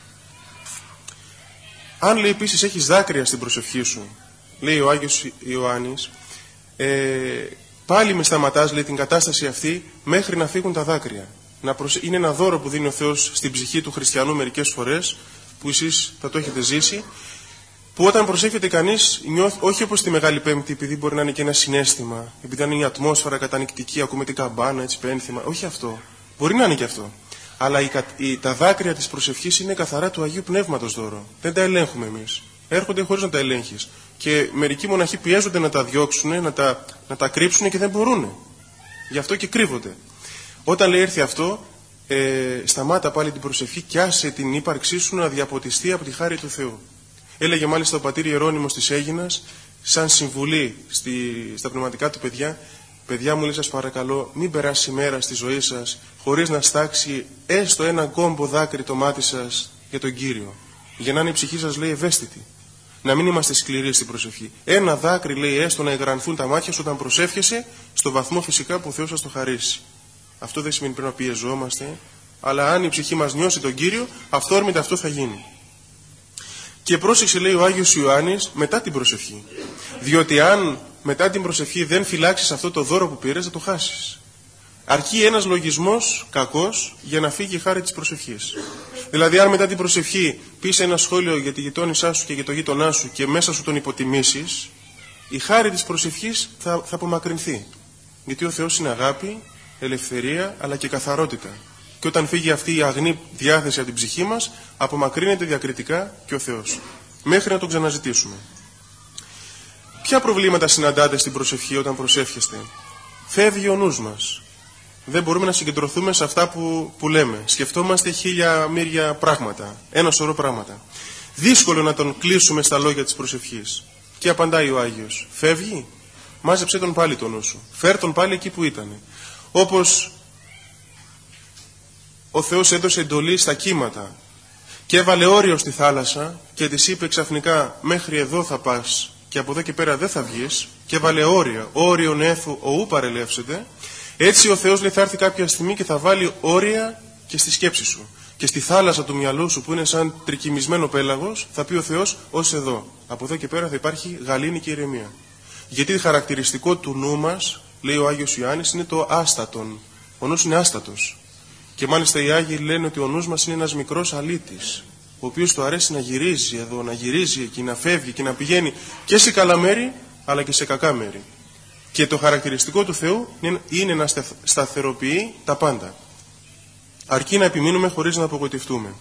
Αν, λέει, επίσης έχεις δάκρυα στην προσευχή σου, λέει ο Άγιος Ιωάννης, ε, πάλι με σταματάς, λέει, την κατάσταση αυτή μέχρι να φύγουν τα δάκρυα. Να προσε... Είναι ένα δώρο που δίνει ο Θεός στην ψυχή του χριστιανού μερικές φορές, που εσείς θα το έχετε ζήσει, που όταν προσεύχεται κανείς, νιώθει, όχι όπως τη Μεγάλη Πέμπτη, επειδή μπορεί να είναι και ένα συναίσθημα, επειδή είναι η ατμόσφαιρα κατανυκτική, ακούμε την καμπάνα, έτσι πένθυμα, όχι αυτό. Μπορεί να είναι και αυτό. Αλλά η, η, τα δάκρυα της προσευχής είναι καθαρά του Αγίου Πνεύματος δώρο. Δεν τα ελέγχουμε εμείς. Έρχονται χωρίς να τα ελέγχεις. Και μερικοί μοναχοί πιέζονται να τα διώξουν, να τα, να τα κρύψουν και δεν μπορούν. Γι' αυτό και κρύβονται. Όταν, λέει, έρθει αυτό, ε, σταμάτα πάλι την προσευχή και άσε την ύπαρξή σου να διαποτιστεί από τη χάρη του Θεού. Έλεγε μάλιστα ο πατήρ Ιερώνυμος της Αίγινας, σαν συμβουλή στη, στα πνευματικά του παιδιά, παιδιά μου, λέει, σας παρακαλώ, μην περάσει μέρα στη ζωή σας χωρίς να στάξει έστω ένα κόμπο δάκρυ το μάτι σας για τον Κύριο. Για να είναι η ψυχή σας, λέει, ευαίσθητη. Να μην είμαστε σκληροί στην προσευχή. Ένα δάκρυ, λέει, έστω να εγγρανθούν τα μάτια σου όταν προσεύχεσαι, στο βαθμό φυσικά που ο Θεός σας το χαρίσει. Αυτό δεν σημαίνει πρέπει να πιεζόμαστε, αλλά αν η ψυχή μας νιώσει τον Κύριο, αυθόρμητα αυτό θα γίνει. Και πρόσεξε, λέει ο Άγιος Ιωάννης, μετά την προσευχή. Διότι αν μετά την προσευχή δεν φυλάξεις αυτό το δώρο που πήρες, θα το χάσεις. Αρκεί ένας λογισμός κακός για να φύγει η χάρη της προσευχής. Δηλαδή, αν μετά την προσευχή πεις ένα σχόλιο για τη γειτόνισά σου και για το γείτονά σου και μέσα σου τον υποτιμήσεις, η χάρη της προσευχής θα, θα απομακρυνθεί. Γιατί ο Θεός είναι αγάπη, ελευθερία, αλλά και καθαρότητα. Και όταν φύγει αυτή η αγνή διάθεση από την ψυχή μας, απομακρύνεται διακριτικά και ο Θεός. Μέχρι να τον ξαναζητήσουμε. Ποια προβλήματα συναντάτε στην προσευχή όταν προσεύχεστε? Φεύγει ο νους μας. Δεν μπορούμε να συγκεντρωθούμε σε αυτά που, που λέμε. Σκεφτόμαστε χίλια μύρια πράγματα. Ένα σωρό πράγματα. Δύσκολο να τον κλείσουμε στα λόγια της προσευχής. Και απαντάει ο Άγιος. Φεύγει. Μάζεψε τον πάλι τον νου σου. Φέρ τον πάλι εκεί που ήταν. Όπως ο Θεός έδωσε εντολή στα κύματα και έβαλε όριο στη θάλασσα και της είπε ξαφνικά μέχρι εδώ θα πας και από εδώ και πέρα δεν θα βγεις, και έβαλε όρια, όριον έθου οού παρελεύσετε, έτσι ο Θεός λέει θα έρθει κάποια στιγμή και θα βάλει όρια και στη σκέψη σου. Και στη θάλασσα του μυαλού σου που είναι σαν τρικυμισμένο πέλαγος θα πει ο Θεός ως εδώ. Από εδώ και πέρα θα υπάρχει γαλήνη και ηρεμία. Γιατί χαρακτηριστικό του νου μας, λέει ο Άγιος Ιωάννης, είναι το άστατον. Ο νους είναι άστατος. Και μάλιστα οι Άγιοι λένε ότι ο νους μας είναι ένας μικρός αλήτης, ο οποίος του αρέσει να γυρίζει εδώ, να γυρίζει εκεί, να φεύγει και να πηγαίνει και σε καλά μέρη αλλά και σε κακά μέρη. Και το χαρακτηριστικό του Θεού είναι να σταθεροποιεί τα πάντα. Αρκεί να επιμείνουμε χωρίς να απογοητευτούμε.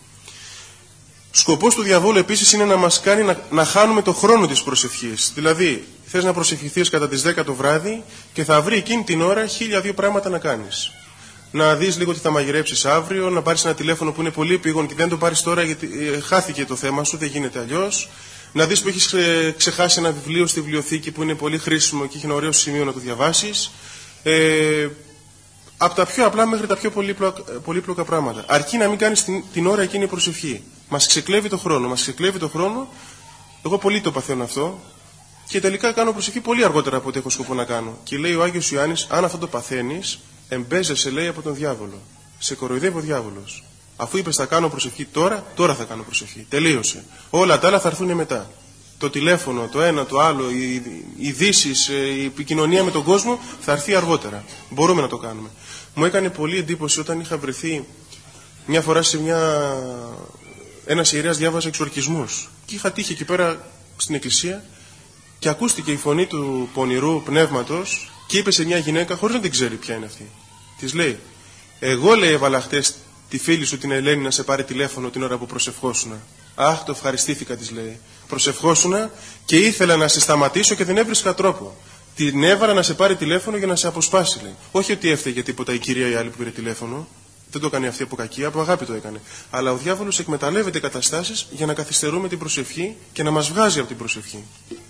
Σκοπός του διαβόλου επίσης είναι να μας κάνει να, να χάνουμε το χρόνο της προσευχής. Δηλαδή, θες να προσευχηθείς κατά τις δέκα το βράδυ και θα βρει εκείνη την ώρα χίλια δύο πράγματα να κάνεις. Να δεις λίγο τι θα μαγειρέψεις αύριο, να πάρεις ένα τηλέφωνο που είναι πολύ επίγον και δεν το πάρεις τώρα γιατί ε, χάθηκε το θέμα σου, δεν γίνεται αλλιώς. Να δεις που έχεις ε, ξεχάσει ένα βιβλίο στη βιβλιοθήκη που είναι πολύ χρήσιμο και έχει ένα ωραίο σημείο να το διαβάσεις. Ε, από τα πιο απλά μέχρι τα πιο πολύπλοκα, πολύπλοκα πράγματα. Αρκεί να μην κάνεις την, την ώρα εκείνη προσευχή. Μας ξεκλέβει το χρόνο. Μας ξεκλέβει το χρόνο. Εγώ πολύ το παθαίνω αυτό. Και τελικά κάνω προσευχή πολύ αργότερα από ό,τι έχω σκοπό να κάνω. Και λέει ο Άγιος Ιωάννης, αν αυτό το παθαίνεις, εμπέζεσαι, λέει, από τον διάβολο. Σε κοροϊδεύει ο διάβολος. Αφού είπες θα κάνω προσευχή τώρα, τώρα θα κάνω προσευχή. Τελείωσε. Όλα τα άλλα θα έρθουν μετά. Το τηλέφωνο, το ένα, το άλλο, οι ειδήσεις, η επικοινωνία με τον κόσμο θα έρθει αργότερα. Μπορούμε να το κάνουμε. Μου έκανε πολύ εντύπωση όταν είχα βρεθεί μια φορά σε μια... ένας ιερέας διάβαζε εξορκισμούς. Και είχα τύχει εκεί πέρα στην εκκλησία και ακούστηκε η φωνή του πονηρού πνεύματος και είπε σε μια γυναίκα, χωρίς να την ξέρει ποια είναι αυτή. Της λέει, εγώ, λέει, έβαλα χτες τη φίλη σου την Ελένη να σε πάρει τηλέφωνο την ώρα που προσευχόσουνα. Αχ, το ευχαριστήθηκα, της λέει. Προσευχόσουνα και ήθελα να σε σταματήσω και δεν έβρισκα τρόπο. Την έβαλα να σε πάρει τηλέφωνο για να σε αποσπάσει, λέει. Όχι ότι έφταιγε τίποτα η κυρία ή άλλη που πήρε τηλέφωνο. Δεν το έκανε αυτή από κακία, από αγάπη το έκανε. Αλλά ο διάβολος εκμεταλλεύεται καταστάσεις για να καθυστερούμε την προσευχή και να μας βγάζει από την προσευχή.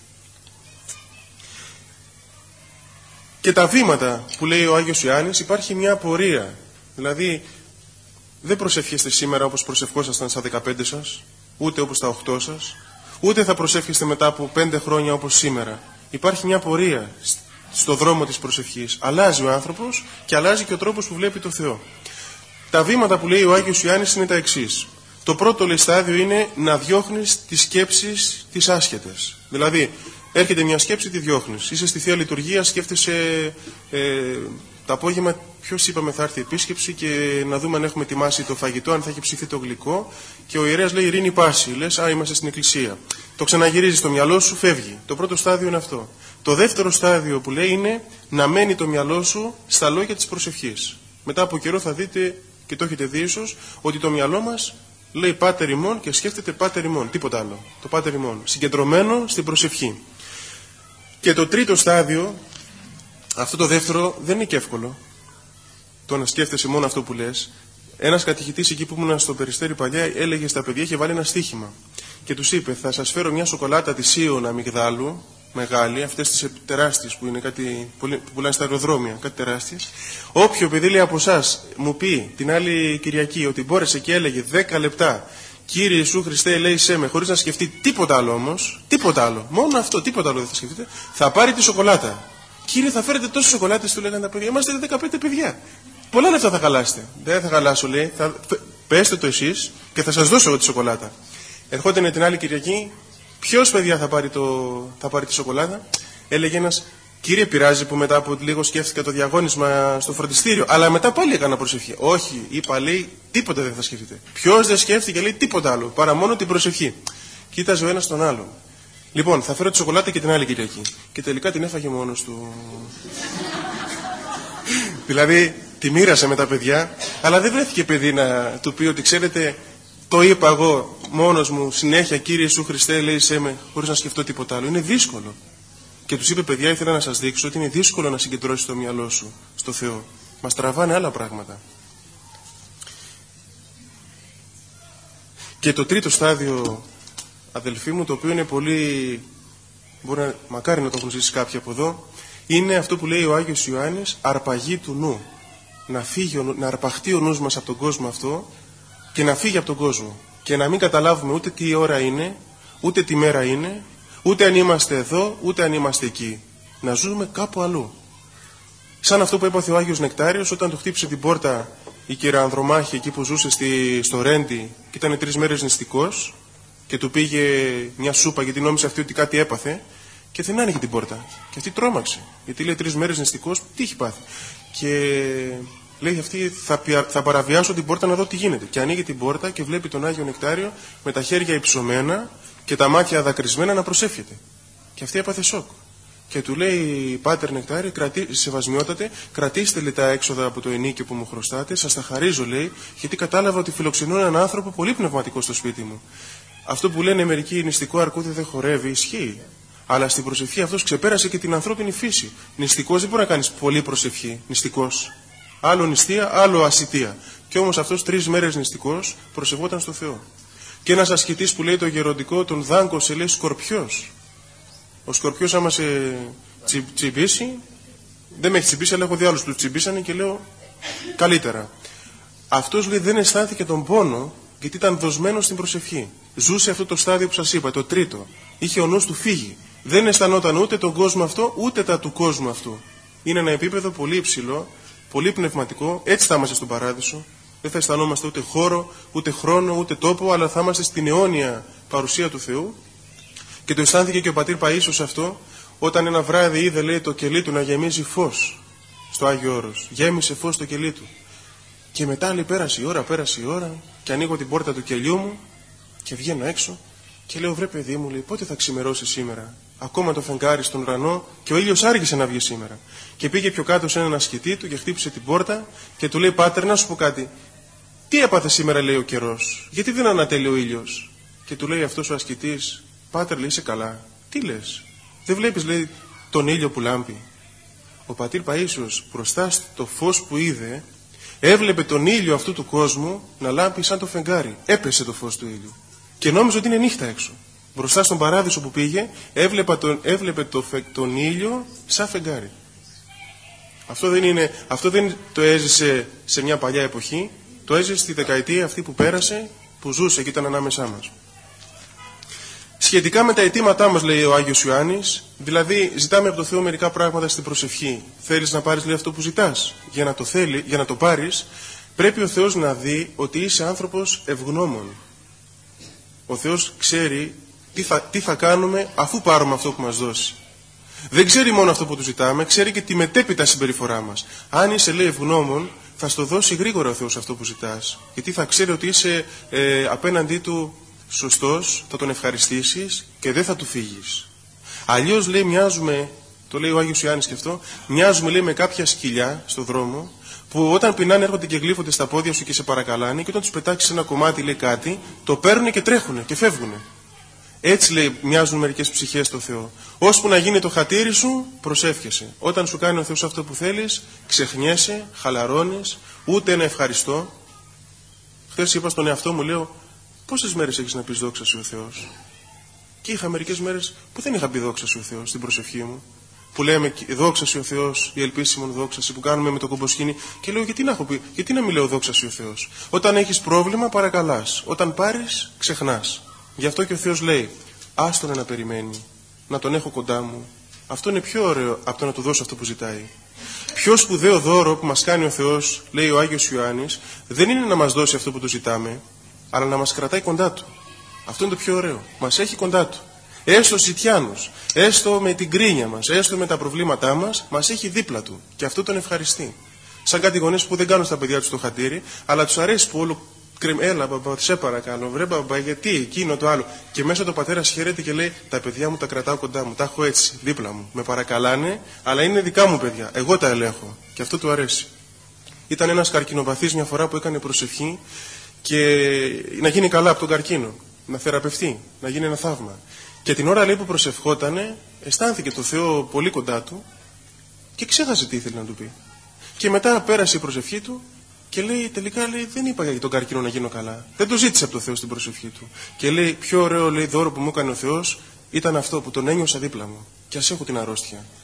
Και τα βήματα που λέει ο Άγιος Ιωάννης, υπάρχει μια απορία. Δηλαδή, δεν προσευχέστε σήμερα όπως προσευχόσασταν στα δεκαπέντε σας, ούτε όπως στα οκτώ σας, ούτε θα προσεύχεστε μετά από πέντε χρόνια όπως σήμερα. Υπάρχει μια πορεία στο δρόμο της προσευχής. Αλλάζει ο άνθρωπος και αλλάζει και ο τρόπος που βλέπει το Θεό. Τα βήματα που λέει ο Άγιος Ιωάννης είναι τα εξής. Το πρώτο, λέει, στάδιο είναι να διώχνεις τις σκέψεις τις άσχετες. Δηλαδή, έρχεται μια σκέψη, τη διώχνεις. Είσαι στη Θεία Λειτουργία, σκέφτεσαι ε, το απόγευμα ποιος είπαμε θα έρθει επίσκεψη και να δούμε αν έχουμε ετοιμάσει το φαγητό, αν θα έχει ψηθεί το γλυκό. Και ο ιερέας λέει ειρήνη πάση. Λες, α, είμαστε στην εκκλησία. Το ξαναγυρίζεις στο μυαλό σου, φεύγει. Το πρώτο στάδιο είναι αυτό. Το δεύτερο στάδιο που λέει είναι να μένει το μυαλό σου στα λόγια της προσευχής. Μετά από καιρό θα δείτε, και το έχετε δει ίσως, ότι το μυαλό μας λέει πάτερ ημών και σκέφτεται πάτερ ημών. Τίποτα άλλο. Το πάτερ ημών. Συγκεντρωμένο στην προσευχή. Και το τρίτο στάδιο, αυτό το δεύτερο, δεν είναι και εύκολο. Το να σκέφτεσαι μόνο αυτό που λες. Ένας κατηχητής εκεί που ήμουν στο Περιστέρι παλιά έλεγε στα παιδιά, είχε βάλει ένα στοίχημα. Και τους είπε, θα σας φέρω μια σοκολάτα της Σίων αμυγδάλου, μεγάλη, αυτές τις τεράστιες που είναι κάτι που πουλάνε στα αεροδρόμια, κάτι τεράστιες. Όποιο παιδί, λέει, από εσάς μου πει την άλλη Κυριακή ότι μπόρεσε και έλεγε δέκα λεπτά, Κύριε Ιησού Χριστέ, λέει σε με, χωρίς να σκεφτεί τίποτα άλλο όμως, τίποτα άλλο, μόνο αυτό, τίποτα άλλο δεν θα σκεφτείτε, θα πάρει τη σοκολάτα. Κύριε, θα φέρετε τόσες σοκολάτες, του λέγανε τα παιδιά. Είμαστε δεκαπέντε παιδιά. Πολλά λεφτά θα χαλάσετε. Δεν θα χαλάσω, λέει. Θα... Πέστε το εσείς και θα σας δώσω εγώ τη σοκολάτα. Ερχόταν την άλλη Κυριακή, ποιος, παιδιά, θα πάρει, το... θα πάρει τη σοκολάτα. Έλεγε ένας, Κύριε, πειράζει που μετά από λίγο σκέφτηκα το διαγώνισμα στο φροντιστήριο, αλλά μετά πάλι έκανα προσευχή. Όχι, είπα, λέει, τίποτα δεν θα σκεφτείτε. Ποιος δεν σκέφτηκε, λέει, τίποτα άλλο, παρά μόνο την προσευχή. Κοίταζε ο ένας τον άλλον. Λοιπόν, θα φέρω τη σοκολάτα και την άλλη Κυριακή. Και τελικά την έφαγε μόνος του. Δηλαδή, τη μοίρασε με τα παιδιά, αλλά δεν βρέθηκε παιδί να του πει ότι, ξέρετε, το είπα εγώ μόνος μου συνέχεια, Κύριε Ιησού Χριστέ, λέει σε με, χωρίς να σκεφτώ τίποτα άλλο. Είναι δύσκολο. Και τους είπε, παιδιά, ήθελα να σας δείξω ότι είναι δύσκολο να συγκεντρώσεις το μυαλό σου στο Θεό. Μας τραβάνε άλλα πράγματα. Και το τρίτο στάδιο, αδελφοί μου, το οποίο είναι πολύ, μπορεί να, μακάρι να το έχουν ζήσει κάποιοι από εδώ, είναι αυτό που λέει ο Άγιος Ιωάννης, αρπαγή του νου. να, φύγει, να αρπαχτεί ο νους μας από τον κόσμο αυτό και να φύγει από τον κόσμο. Και να μην καταλάβουμε ούτε τι ώρα είναι, ούτε τι μέρα είναι, ούτε αν είμαστε εδώ, ούτε αν είμαστε εκεί. Να ζούμε κάπου αλλού. Σαν αυτό που έπαθε ο Άγιος Νεκτάριος όταν του χτύπησε την πόρτα η κυρία Ανδρομάχη εκεί που ζούσε στη, στο Ρέντι και ήταν τρεις μέρες νηστικός και του πήγε μια σούπα γιατί νόμιζε αυτή ότι κάτι έπαθε και δεν άνοιγε την πόρτα. Και αυτή τρόμαξε. Γιατί λέει τρεις μέρες νηστικός, τι έχει πάθει. Και λέει αυτή θα, θα παραβιάσω την πόρτα να δω τι γίνεται. Και ανοίγει την πόρτα και βλέπει τον Άγιο Νεκτάριο με τα χέρια υψωμένα και τα μάτια δακρυσμένα να προσεύχεται. Και αυτή έπαθε σοκ. Και του λέει, Πάτερ Νεκτάριο, κρατή, σεβασμιότατε, κρατήστε λέει, τα έξοδα από το ενίκιο που μου χρωστάτε, σας τα χαρίζω, λέει, γιατί κατάλαβα ότι φιλοξενώ έναν άνθρωπο πολύ πνευματικό στο σπίτι μου. Αυτό που λένε μερικοί νηστικό αρκούδι δεν χορεύει, ισχύει. Αλλά στην προσευχή αυτός ξεπέρασε και την ανθρώπινη φύση. Νηστικός δεν μπορεί να κάνεις πολύ προσευχή. Νηστικός. Άλλο νηστεία, άλλο ασιτεία. Και όμως αυτός τρεις μέρες νηστικός προσευχόταν στο Θεό. Και ένας ασκητής που λέει το γεροντικό, τον δάγκωσε, λέει σκορπιός. Ο σκορπιός άμα σε τσι, τσιμπήσει, δεν με έχει τσιμπήσει, αλλά έχω δει άλλους που τους τσιμπήσανε και λέω καλύτερα. Αυτός λέει δεν αισθάνθηκε τον πόνο γιατί ήταν δοσμένος στην προσευχή. Ζούσε αυτό το στάδιο που σας είπα, το τρίτο. Είχε ο νους του φύγει. Δεν αισθανόταν ούτε τον κόσμο αυτό, ούτε τα του κόσμου αυτού. Είναι ένα επίπεδο πολύ υψηλό, πολύ πνευματικό. Έτσι θα είμαστε στον παράδεισο. Δεν θα αισθανόμαστε ούτε χώρο, ούτε χρόνο, ούτε τόπο, αλλά θα είμαστε στην αιώνια παρουσία του Θεού. Και το αισθάνθηκε και ο πατήρ Παΐσιος αυτό, όταν ένα βράδυ είδε, λέει, το κελί του να γεμίζει φως στο Άγιο Όρος. Γέμισε φως το κελί του. Και μετά, λέει, πέρασε η ώρα, πέρασε η ώρα, και ανοίγω την πόρτα του κελιού μου και βγαίνω έξω και λέω, βρε παιδί μου, λέει, πότε θα ξημερώσει σήμερα. Ακόμα το φεγγάρι στον ουρανό και ο ήλιος άργησε να βγει σήμερα. Και πήγε πιο κάτω σε έναν ασκητή του και χτύπησε την πόρτα και του λέει, Πάτερ, να σου πω κάτι. Τι έπαθε σήμερα, λέει, ο καιρός. Γιατί δεν ανατέλει ο ήλιος. Και του λέει αυτός ο ασκητής, Πάτερ, λέει, είσαι καλά. Τι λες. Δεν βλέπεις, λέει, τον ήλιο που λάμπει. Ο πατήρ Παΐσιος μπροστά στο φως που είδε έβλεπε τον ήλιο αυτού του κόσμου να λάμπει σαν το φεγγάρι. Έπεσε το φως του ήλιου. Και νόμιζε ότι είναι νύχτα έξω. Μπροστά στον παράδεισο που πήγε έβλεπε τον, έβλεπε το, τον ήλιο σαν φεγγάρι. Αυτό δεν, είναι, αυτό δεν το έζησε σε μια παλιά εποχή. Το έζησε στη δεκαετία αυτή που πέρασε, που ζούσε και ήταν ανάμεσά μας. Σχετικά με τα αιτήματά μας, λέει ο Άγιος Ιωάννης, δηλαδή ζητάμε από το Θεό μερικά πράγματα στην προσευχή. Θέλεις να πάρεις, λέει, αυτό που ζητάς. Για να το, θέλει, για να το πάρεις, πρέπει ο Θεός να δει ότι είσαι άνθρωπος ευγνώμων. Ο Θεός ξέρει τι θα, τι θα κάνουμε αφού πάρουμε αυτό που μας δώσει. Δεν ξέρει μόνο αυτό που του ζητάμε, ξέρει και τη μετέπειτα συμπεριφορά μας. Αν είσαι, λέει, ευγνώμων, θα στο δώσει γρήγορα ο Θεός αυτό που ζητάς. Γιατί θα ξέρει ότι είσαι ε, απέναντί του σωστός, θα τον ευχαριστήσεις και δεν θα του φύγεις. Αλλιώς, λέει, μοιάζουμε, το λέει ο Άγιος Ιωάννης και αυτό, μοιάζουμε, λέει, με κάποια σκυλιά στο δρόμο που όταν πεινάνε έρχονται και γλύφονται στα πόδια σου και σε παρακαλάνε και όταν τους πετάξεις ένα κομμάτι, λέει, κάτι, το παίρνουν και τρέχουν και φεύγουν. Έτσι, λέει, μοιάζουν μερικές ψυχές στο Θεό. Ώσπου να γίνει το χατήρι σου, προσεύχεσαι. Όταν σου κάνει ο Θεός αυτό που θέλεις, ξεχνιέσαι, χαλαρώνεις, ούτε ένα ευχαριστώ. Χθες είπα στον εαυτό μου, λέω, πόσες μέρες έχεις να πεις δόξα σου ο Θεός. Και είχα μερικές μέρες που δεν είχα πει δόξα σου ο Θεός στην προσευχή μου. Που λέμε δόξα σου ο Θεός, η ελπίσιμον δόξαση που κάνουμε με το κομποσκήνι. Και λέω, γιατί να, έχω πει, γιατί να μην λέω δόξα σου ο Θεός. Όταν έχεις πρόβλημα, παρακαλάς. Όταν πάρεις, ξεχνάς. Γι' αυτό και ο Θεός λέει, άστον να περιμένει, να τον έχω κοντά μου. Αυτό είναι πιο ωραίο από το να του δώσω αυτό που ζητάει. Πιο σπουδαίο δώρο που μας κάνει ο Θεός, λέει ο Άγιος Ιωάννης, δεν είναι να μας δώσει αυτό που του ζητάμε, αλλά να μας κρατάει κοντά του. Αυτό είναι το πιο ωραίο. Μας έχει κοντά του. Έστω ζητιάνους, έστω με την κρίνια μας, έστω με τα προβλήματά μας, μας έχει δίπλα του. Και αυτό τον ευχαριστεί. Σαν κάτι γονείς που δεν κάνουν στα παιδιά τους το χατήρι, αλλά τους αρέσει που όλο έλα μπαμπά, σε παρακαλώ, βρε μπαμπά, γιατί εκείνο το άλλο. Και μέσα το πατέρας χαίρεται και λέει, τα παιδιά μου τα κρατάω κοντά μου, τα έχω έτσι, δίπλα μου. Με παρακαλάνε, αλλά είναι δικά μου παιδιά. Εγώ τα ελέγχω. Και αυτό του αρέσει. Ήταν ένας καρκινοπαθής μια φορά που έκανε προσευχή και να γίνει καλά από τον καρκίνο. Να θεραπευτεί, να γίνει ένα θαύμα. Και την ώρα, λέει, που προσευχότανε, αισθάνθηκε το Θεό πολύ κοντά του και ξέχασε τι ήθελε να του πει. Και μετά πέρασε η προσευχή του. Και λέει, τελικά, λέει, δεν είπα για τον καρκίνο να γίνω καλά. Δεν το ζήτησε από το Θεό στην προσευχή του. Και λέει, πιο ωραίο, λέει, δώρο που μου έκανε ο Θεός ήταν αυτό που τον ένιωσα δίπλα μου. Και ας έχω την αρρώστια.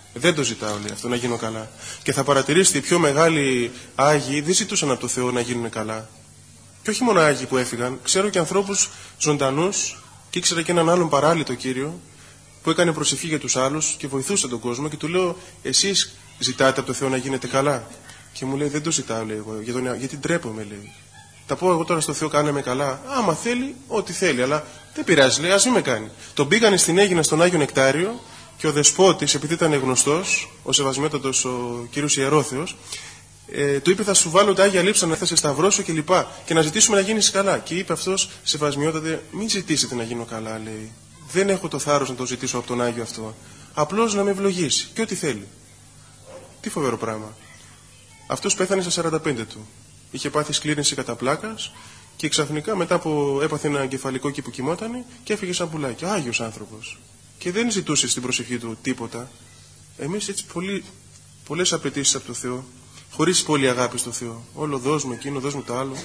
Δεν το ζητάω, λέει, αυτό να γίνω καλά. Και θα παρατηρήσετε, οι πιο μεγάλοι Άγιοι δεν ζητούσαν από το Θεό να γίνουν καλά. Και όχι μόνο Άγιοι που έφυγαν, ξέρω και ανθρώπους ζωντανούς, και ήξερα και έναν άλλον παράλυτο Κύριο, που έκανε προσευχή για τους άλλους και βοηθούσε τον κόσμο, και του λέω, εσείς ζητάτε από το Θεό να γίνετε καλά? Και μου λέει, δεν το ζητάω, λέει, εγώ, για τον, γιατί ντρέπομαι, λέει. Τα πω εγώ τώρα στο Θεό, κάνε με καλά. Άμα θέλει, ό,τι θέλει, αλλά δεν πειράζει, λέει, ας μην με κάνει. Τον πήγανε στην Αίγινα στον Άγιο Νεκτάριο, και ο δεσπότης, επειδή ήταν γνωστός, ο Σεβασμιότατος ο κύριος Ιερόθεος, ε, του είπε, θα σου βάλω τα Άγια Λείψα να θα σε σταυρώσω και λοιπά, και να ζητήσουμε να γίνεις καλά. Και είπε αυτός, Σεβασμιότατε, μην ζητήσετε να γίνω καλά, λέει. Δεν έχω το θάρρος να το ζητήσω από τον Άγιο αυτό. Απλώς να με ευλογήσει και ό,τι θέλει. Τι φοβερό πράγμα. Αυτός πέθανε στα σαράντα πέντε του. Είχε πάθει σκλήρυνση κατά πλάκας και ξαφνικά μετά από έπαθε ένα εγκεφαλικό εκεί που κοιμότανε και έφυγε σαν πουλάκι. Άγιος άνθρωπος. Και δεν ζητούσε στην προσευχή του τίποτα. Εμείς έτσι πολύ, πολλές απαιτήσεις από το Θεό, χωρίς πολύ αγάπη στο Θεό. Όλο δώσ' μου εκείνο, δώσ' μου το άλλο.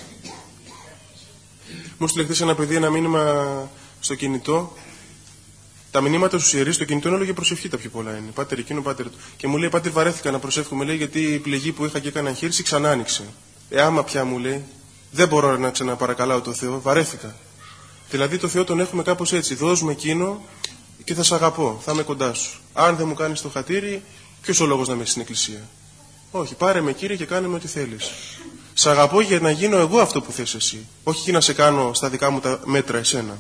Μου στείλε χθες ένα παιδί ένα μήνυμα στο κινητό. Τα μηνύματα στους ιερείς στο κινητό είναι όλο για προσευχή, τα πιο πολλά είναι. Πάτερ εκείνο, πάτερ του. Και μου λέει, πάτερ, βαρέθηκα να προσεύχομαι, λέει, γιατί η πληγή που είχα και έκανα εγχείρηση ξανά άνοιξε. Ε, άμα πια, μου λέει, δεν μπορώ να ξαναπαρακαλάω το Θεό, βαρέθηκα. Δηλαδή το Θεό τον έχουμε κάπως έτσι. Δώσ' μου εκείνο και θα σ' αγαπώ, θα είμαι κοντά σου. Αν δεν μου κάνεις το χατήρι, ποιος ο λόγος να είμαι στην εκκλησία? Όχι, πάρε με, Κύριε, και κάνε με ό,τι θέλεις. Σ' αγαπώ για να γίνω εγώ αυτό που θες εσύ. Όχι για να σε κάνω στα δικά μου τα μέτρα εσένα.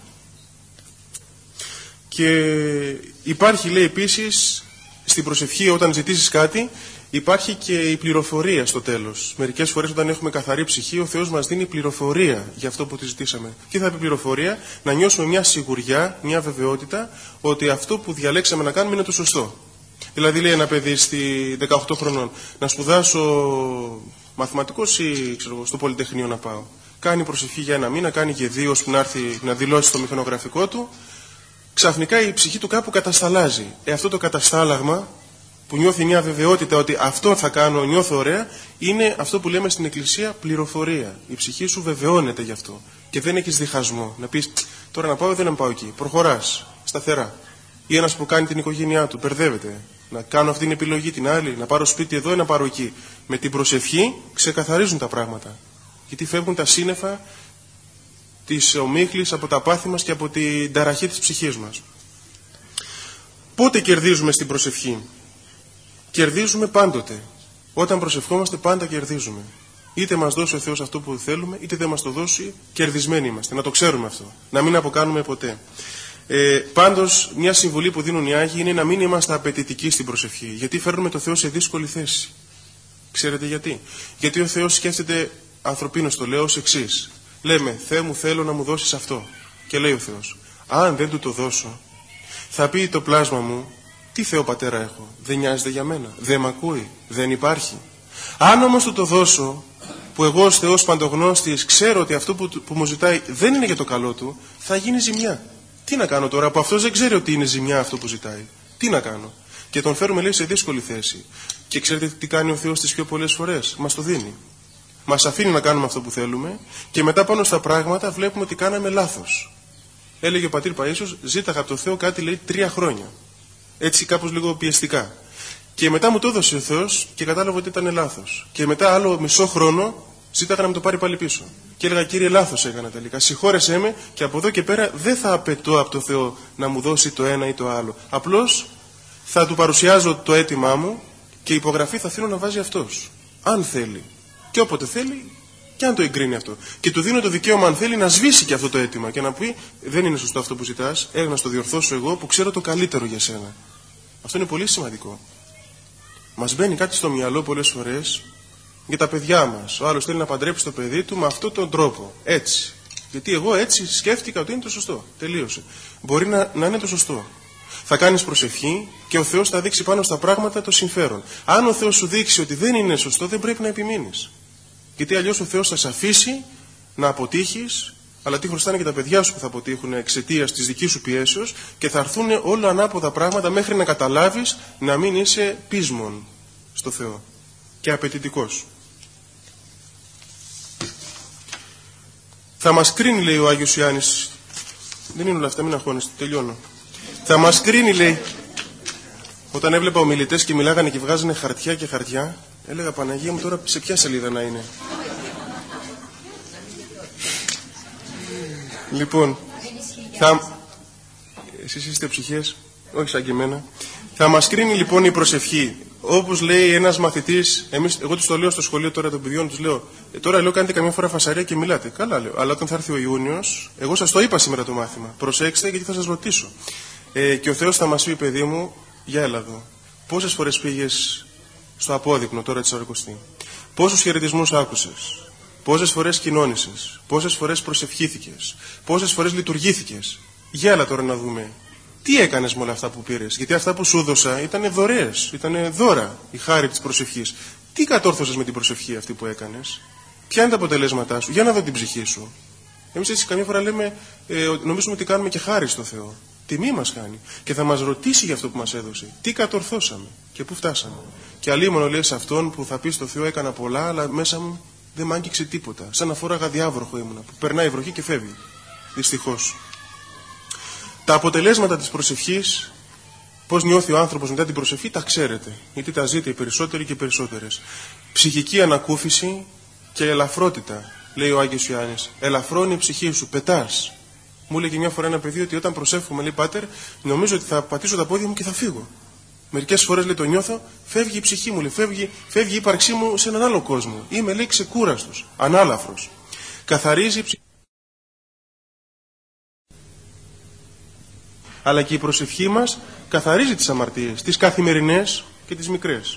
Και υπάρχει, λέει, επίσης στην προσευχή, όταν ζητήσεις κάτι, υπάρχει και η πληροφορία στο τέλος. Μερικές φορές όταν έχουμε καθαρή ψυχή, ο Θεός μας δίνει πληροφορία για αυτό που τη ζητήσαμε. Τι θα πει πληροφορία? Να νιώσουμε μια σιγουριά, μια βεβαιότητα ότι αυτό που διαλέξαμε να κάνουμε είναι το σωστό. Δηλαδή, λέει ένα παιδί στη δεκαοκτώ χρονών, να σπουδάσω μαθηματικός ή ξέρω, στο Πολυτεχνείο να πάω. Κάνει προσευχή για ένα μήνα, κάνει και δύο, ώσπου να έρθει να δηλώσει το μηχανογραφικό του. Ξαφνικά η ψυχή του κάπου κατασταλάζει. Ε, αυτό το καταστάλαγμα που νιώθει μια βεβαιότητα ότι αυτό θα κάνω, νιώθω ωραία, είναι αυτό που λέμε στην Εκκλησία πληροφορία. Η ψυχή σου βεβαιώνεται γι' αυτό. Και δεν έχεις διχασμό. Να πεις, τώρα να πάω ή δεν να πάω εκεί. Προχωράς σταθερά. Ή ένας που κάνει την οικογένειά του, μπερδεύεται. Να κάνω αυτή την επιλογή, την άλλη, να πάρω σπίτι εδώ ή να πάρω εκεί. Με την προσευχή ξεκαθαρίζουν τα πράγματα. Γιατί φεύγουν τα σύννεφα της ομίχλης από τα πάθη μας και από την ταραχή της ψυχής μας. Πότε κερδίζουμε στην προσευχή? Κερδίζουμε πάντοτε. Όταν προσευχόμαστε πάντα κερδίζουμε. Είτε μας δώσει ο Θεός αυτό που θέλουμε, είτε δεν μας το δώσει, κερδισμένοι είμαστε. Να το ξέρουμε αυτό. Να μην αποκάνουμε ποτέ. Ε, πάντως, μια συμβουλή που δίνουν οι Άγιοι είναι να μην είμαστε απαιτητικοί στην προσευχή. Γιατί φέρνουμε το Θεό σε δύσκολη θέση. Ξέρετε γιατί? Γιατί ο Θεός σκέφτεται, ανθρωπίνως το λέω, ως εξής. Λέμε, Θεέ μου, θέλω να μου δώσεις αυτό. Και λέει ο Θεός, αν δεν του το δώσω, θα πει το πλάσμα μου, τι Θεό Πατέρα έχω? Δεν νοιάζεται για μένα? Δεν μ' ακούει? Δεν υπάρχει? Αν όμως του το δώσω, που εγώ ως Θεός Παντογνώστης ξέρω ότι αυτό που, που μου ζητάει δεν είναι για το καλό του, θα γίνει ζημιά. Τι να κάνω τώρα, που αυτός δεν ξέρει ότι είναι ζημιά αυτό που ζητάει? Τι να κάνω? Και τον φέρουμε, λέει, σε δύσκολη θέση. Και ξέρετε τι κάνει ο Θεός τις πιο πολλές φορές? Μας το δίνει. Μας αφήνει να κάνουμε αυτό που θέλουμε και μετά πάνω στα πράγματα βλέπουμε ότι κάναμε λάθος. Έλεγε ο πατήρ Παΐσιος, ζήταγα από το Θεό κάτι, λέει, τρία χρόνια. Έτσι κάπως λίγο πιεστικά. Και μετά μου το έδωσε ο Θεός και κατάλαβα ότι ήταν λάθος. Και μετά άλλο μισό χρόνο ζήταγα να μου το πάρει πάλι πίσω. Και έλεγα, Κύριε, λάθος έκανα τελικά. Συγχώρεσέ με και από εδώ και πέρα δεν θα απαιτώ από το Θεό να μου δώσει το ένα ή το άλλο. Απλώς θα του παρουσιάζω το αίτημά μου και η υπογραφή θα αφήνω να βάζει αυτός. Αν θέλει. Και όποτε θέλει, και αν το εγκρίνει αυτό. Και του δίνω το δικαίωμα, αν θέλει, να σβήσει και αυτό το αίτημα και να πει: δεν είναι σωστό αυτό που ζητάς, έλα να στο διορθώσω εγώ που ξέρω το καλύτερο για σένα. Αυτό είναι πολύ σημαντικό. Μας μπαίνει κάτι στο μυαλό πολλές φορές για τα παιδιά μας. Ο άλλος θέλει να παντρέψει το παιδί του με αυτόν τον τρόπο. Έτσι. Γιατί εγώ έτσι σκέφτηκα ότι είναι το σωστό. Τελείωσε. Μπορεί να, να είναι το σωστό. Θα κάνεις προσευχή και ο Θεός θα δείξει πάνω στα πράγματα το συμφέρον. Αν ο Θεός σου δείξει ότι δεν είναι σωστό, δεν πρέπει να επιμείνεις. Γιατί αλλιώς ο Θεός θα σε αφήσει να αποτύχεις, αλλά τι χρωστάνε και τα παιδιά σου που θα αποτύχουν εξαιτίας της δικής σου πιέσεως και θα έρθουν όλα ανάποδα πράγματα μέχρι να καταλάβεις να μην είσαι πείσμον στο Θεό και απαιτητικός. Θα μας κρίνει, λέει ο Άγιος Ιάννης. Δεν είναι όλα αυτά, μην αγχώνεστε, τελειώνω. Θα μας κρίνει, λέει, Όταν έβλεπα ομιλητές και μιλάγανε και βγάζανε χαρτιά και χαρτιά, έλεγα Παναγία μου, τώρα σε ποια σελίδα να είναι. Λοιπόν, θα... εσείς είστε ψυχές, όχι σαν και εμένα. Θα μας κρίνει λοιπόν η προσευχή. Όπως λέει ένας μαθητής, εμείς, εγώ τους το λέω στο σχολείο τώρα των παιδιών, τους λέω, ε, τώρα λέω κάνετε καμιά φορά φασαρία και μιλάτε. Καλά λέω, αλλά όταν θα έρθει ο Ιούνιος, εγώ σας το είπα σήμερα το μάθημα. Προσέξτε γιατί θα σας ρωτήσω. Ε, και ο Θεός θα μας πει, παιδί μου, για έλα εδώ. Πόσες φορές πήγες στο απόδεικνο τώρα τη Σαρακοστή? Πόσους χαιρετισμούς άκουσες? Πόσες φορές κοινώνησες? Πόσες φορές προσευχήθηκες? Πόσες φορές λειτουργήθηκες? Για έλα τώρα να δούμε. Τι έκανες με όλα αυτά που πήρες? Γιατί αυτά που σου έδωσα ήταν δωρεές, ήταν δώρα, η χάρη της προσευχής. Τι κατόρθωσες με την προσευχή αυτή που έκανες? Ποια είναι τα αποτελέσματά σου? Για να δω την ψυχή σου. Εμείς έτσι καμιά φορά λέμε, ε, νομίζουμε ότι κάνουμε και χάρη στο Θεό. Τιμή μας κάνει. Και θα μας ρωτήσει για αυτό που μας έδωσε. Τι κατορθώσαμε και πού φτάσαμε. Και αλίμονο λέει σε αυτόν που θα πει στο Θεό έκανα πολλά, αλλά μέσα μου δεν μ' άγγιξε τίποτα. Σαν να φόραγα διάβροχο ήμουνα, που περνάει η βροχή και φεύγει. Δυστυχώς. Τα αποτελέσματα της προσευχής, πώς νιώθει ο άνθρωπος μετά την προσευχή, τα ξέρετε. Γιατί τα ζείτε οι περισσότεροι και οι περισσότερες. Ψυχική ανακούφιση και ελαφρότητα, λέει ο Άγιος Ιωάννης. Ελαφρώνει η ψυχή σου, πετάς. Μου λέει και μια φορά ένα παιδί ότι όταν προσεύχομαι, λέει Πάτερ, νομίζω ότι θα πατήσω τα πόδια μου και θα φύγω. Μερικές φορές λέει το νιώθω, φεύγει η ψυχή μου, λέει, φεύγει, φεύγει η ύπαρξή μου σε έναν άλλο κόσμο. Είμαι λέει ξεκούραστος, ανάλαφρος. Καθαρίζει η ψυχή. Αλλά και η προσευχή μας καθαρίζει τις αμαρτίες, τις καθημερινές και τις μικρές.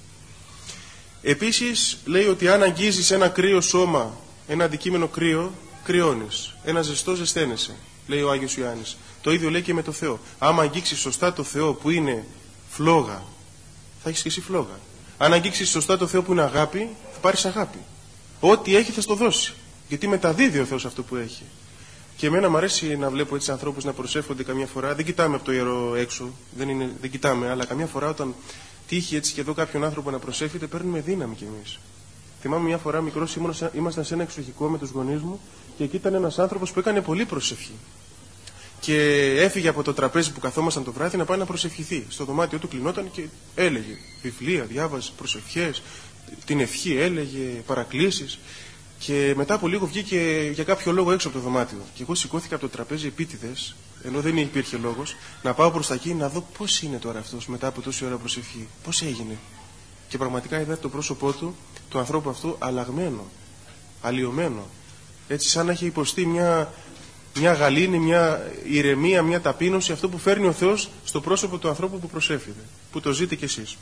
Επίσης λέει ότι αν αγγίζεις ένα κρύο σώμα, ένα αντικείμενο κρύο, κρυώνεις. Ένα ζεστό ζεσταίνεσαι, λέει ο Άγιος Ιωάννης. Το ίδιο λέει και με το Θεό. Άμα αγγίξεις σωστά το Θεό που είναι φλόγα, θα έχεις και εσύ φλόγα. Αν αγγίξεις σωστά το Θεό που είναι αγάπη, θα πάρεις αγάπη. Ό,τι έχει θα στο δώσει. Γιατί μεταδίδει ο Θεός αυτό που έχει. Και εμένα μου αρέσει να βλέπω έτσι ανθρώπους να προσεύχονται καμιά φορά. Δεν κοιτάμε από το ιερό έξω, δεν, είναι, δεν κοιτάμε, αλλά καμιά φορά όταν τύχει έτσι και εδώ κάποιον άνθρωπο να προσεύχεται, παίρνουμε δύναμη κι εμείς. Θυμάμαι μια φορά μικρός ήμασταν σε ένα εξοχικό με τους γονείς μου και εκεί ήταν ένας άνθρωπος που έκανε πολύ προσευχή. Και έφυγε από το τραπέζι που καθόμασταν το βράδυ να πάει να προσευχηθεί. Στο δωμάτιο του κλεινόταν και έλεγε βιβλία, διάβαζε προσευχές, την ευχή έλεγε, παρακλήσεις. Και μετά από λίγο βγήκε για κάποιο λόγο έξω από το δωμάτιο. Και εγώ σηκώθηκα από το τραπέζι επίτηδες, ενώ δεν υπήρχε λόγος, να πάω προς τα εκεί να δω πώς είναι τώρα αυτός μετά από τόση ώρα προσευχή. Πώς έγινε. Και πραγματικά είδα το πρόσωπό του, του ανθρώπου αυτού, αλλαγμένο, αλλοιωμένο. Έτσι, σαν να έχει υποστεί μια, μια γαλήνη, μια ηρεμία, μια ταπείνωση, αυτό που φέρνει ο Θεός στο πρόσωπο του ανθρώπου που προσεύχεται, που το ζείτε κι εσείς.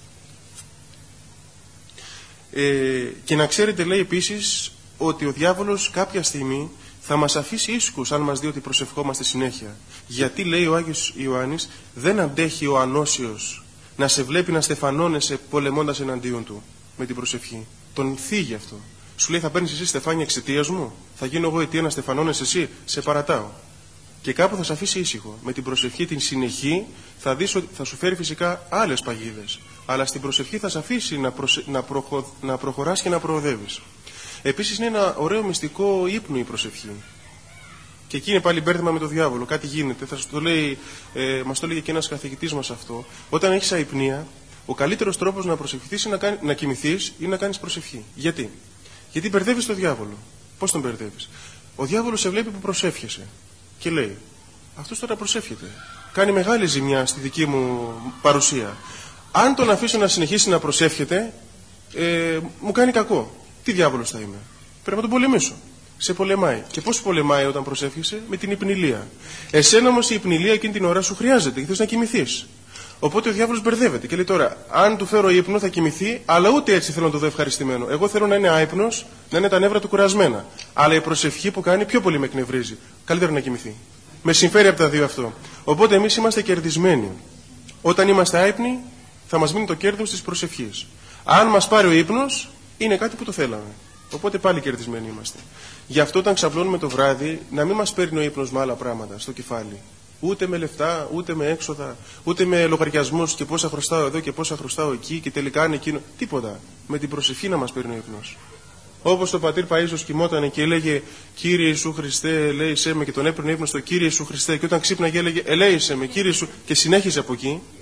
Ε, και να ξέρετε, λέει επίσης, ότι ο διάβολος κάποια στιγμή θα μας αφήσει ήσυχους αν μας δει ότι προσευχόμαστε συνέχεια. Γιατί, λέει ο Άγιος Ιωάννης, δεν αντέχει ο ανώσιος να σε βλέπει να στεφανώνεσαι πολεμώντας εναντίον του με την προσευχή. Τον θίγει αυτό. Σου λέει, θα παίρνεις εσύ στεφάνια εξαιτίας μου, θα γίνω εγώ αιτία να στεφανώνεσαι εσύ, σε παρατάω. Και κάπου θα σε αφήσει ήσυχο. Με την προσευχή την συνεχή θα δεις ότι θα σου φέρει φυσικά άλλες παγίδες. Αλλά στην προσευχή θα σε αφήσει να, προσε... να, προχω... να προχωράς και να προοδεύεις. Επίσης είναι ένα ωραίο μυστικό ύπνο η προσευχή. Και εκεί είναι πάλι μπέρδεμα με το διάβολο. Κάτι γίνεται. Θα το λέει, ε, μας το έλεγε και ένας καθηγητής μας αυτό. Όταν έχεις αϊπνία, ο καλύτερος τρόπος να προσευχηθείς είναι να, κάνει... να κοιμηθείς ή να κάνεις προσευχή. Γιατί? Γιατί μπερδεύεις τον διάβολο. Πώς τον μπερδεύεις? Ο διάβολος σε βλέπει που προσεύχεσαι. Και λέει, αυτός τώρα προσεύχεται. Κάνει μεγάλη ζημιά στη δική μου παρουσία. Αν τον αφήσω να συνεχίσει να προσεύχεται, ε, μου κάνει κακό. Τι διάβολος θα είμαι? Πρέπει να τον πολεμήσω. Σε πολεμάει. Και πώς πολεμάει όταν προσεύχεσαι? Με την υπνηλία. Εσένα όμως η υπνηλία εκείνη την ώρα σου χρειάζεται και θες να κοιμηθείς. Οπότε ο διάβολος μπερδεύεται και λέει τώρα, αν του φέρω ύπνο θα κοιμηθεί, αλλά ούτε έτσι θέλω να το δω ευχαριστημένο. Εγώ θέλω να είναι άυπνος, να είναι τα νεύρα του κουρασμένα. Αλλά η προσευχή που κάνει πιο πολύ με εκνευρίζει. Καλύτερα να κοιμηθεί. Με συμφέρει από τα δύο αυτό. Οπότε εμείς είμαστε κερδισμένοι. Όταν είμαστε άυπνοι, θα μας μείνει το κέρδος της προσευχής. Αν μας πάρει ο ύπνος, είναι κάτι που το θέλαμε. Οπότε πάλι κερδισμένοι είμαστε. Γι' αυτό όταν ξαπλώνουμε το βράδυ, να μην μας παίρνει ο ύπνος με άλλα πράγματα στο κεφάλι. Ούτε με λεφτά, ούτε με έξοδα, ούτε με λογαριασμούς και πόσα χρωστάω εδώ και πόσα χρωστάω εκεί και τελικά είναι εκείνο. Τίποτα. Με την προσευχή να μας παίρνει ο ύπνος. Όπως το πατήρ Παΐσιος κοιμότανε και έλεγε Κύριε Ιησού Χριστέ, ελέησέ με, και τον έπαιρνε ύπνο στο Κύριε Ιησού Χριστέ, και όταν ξύπναγε έλεγε ελέησέ με, Κύριε Ιησού, και συνέχιζε από εκεί.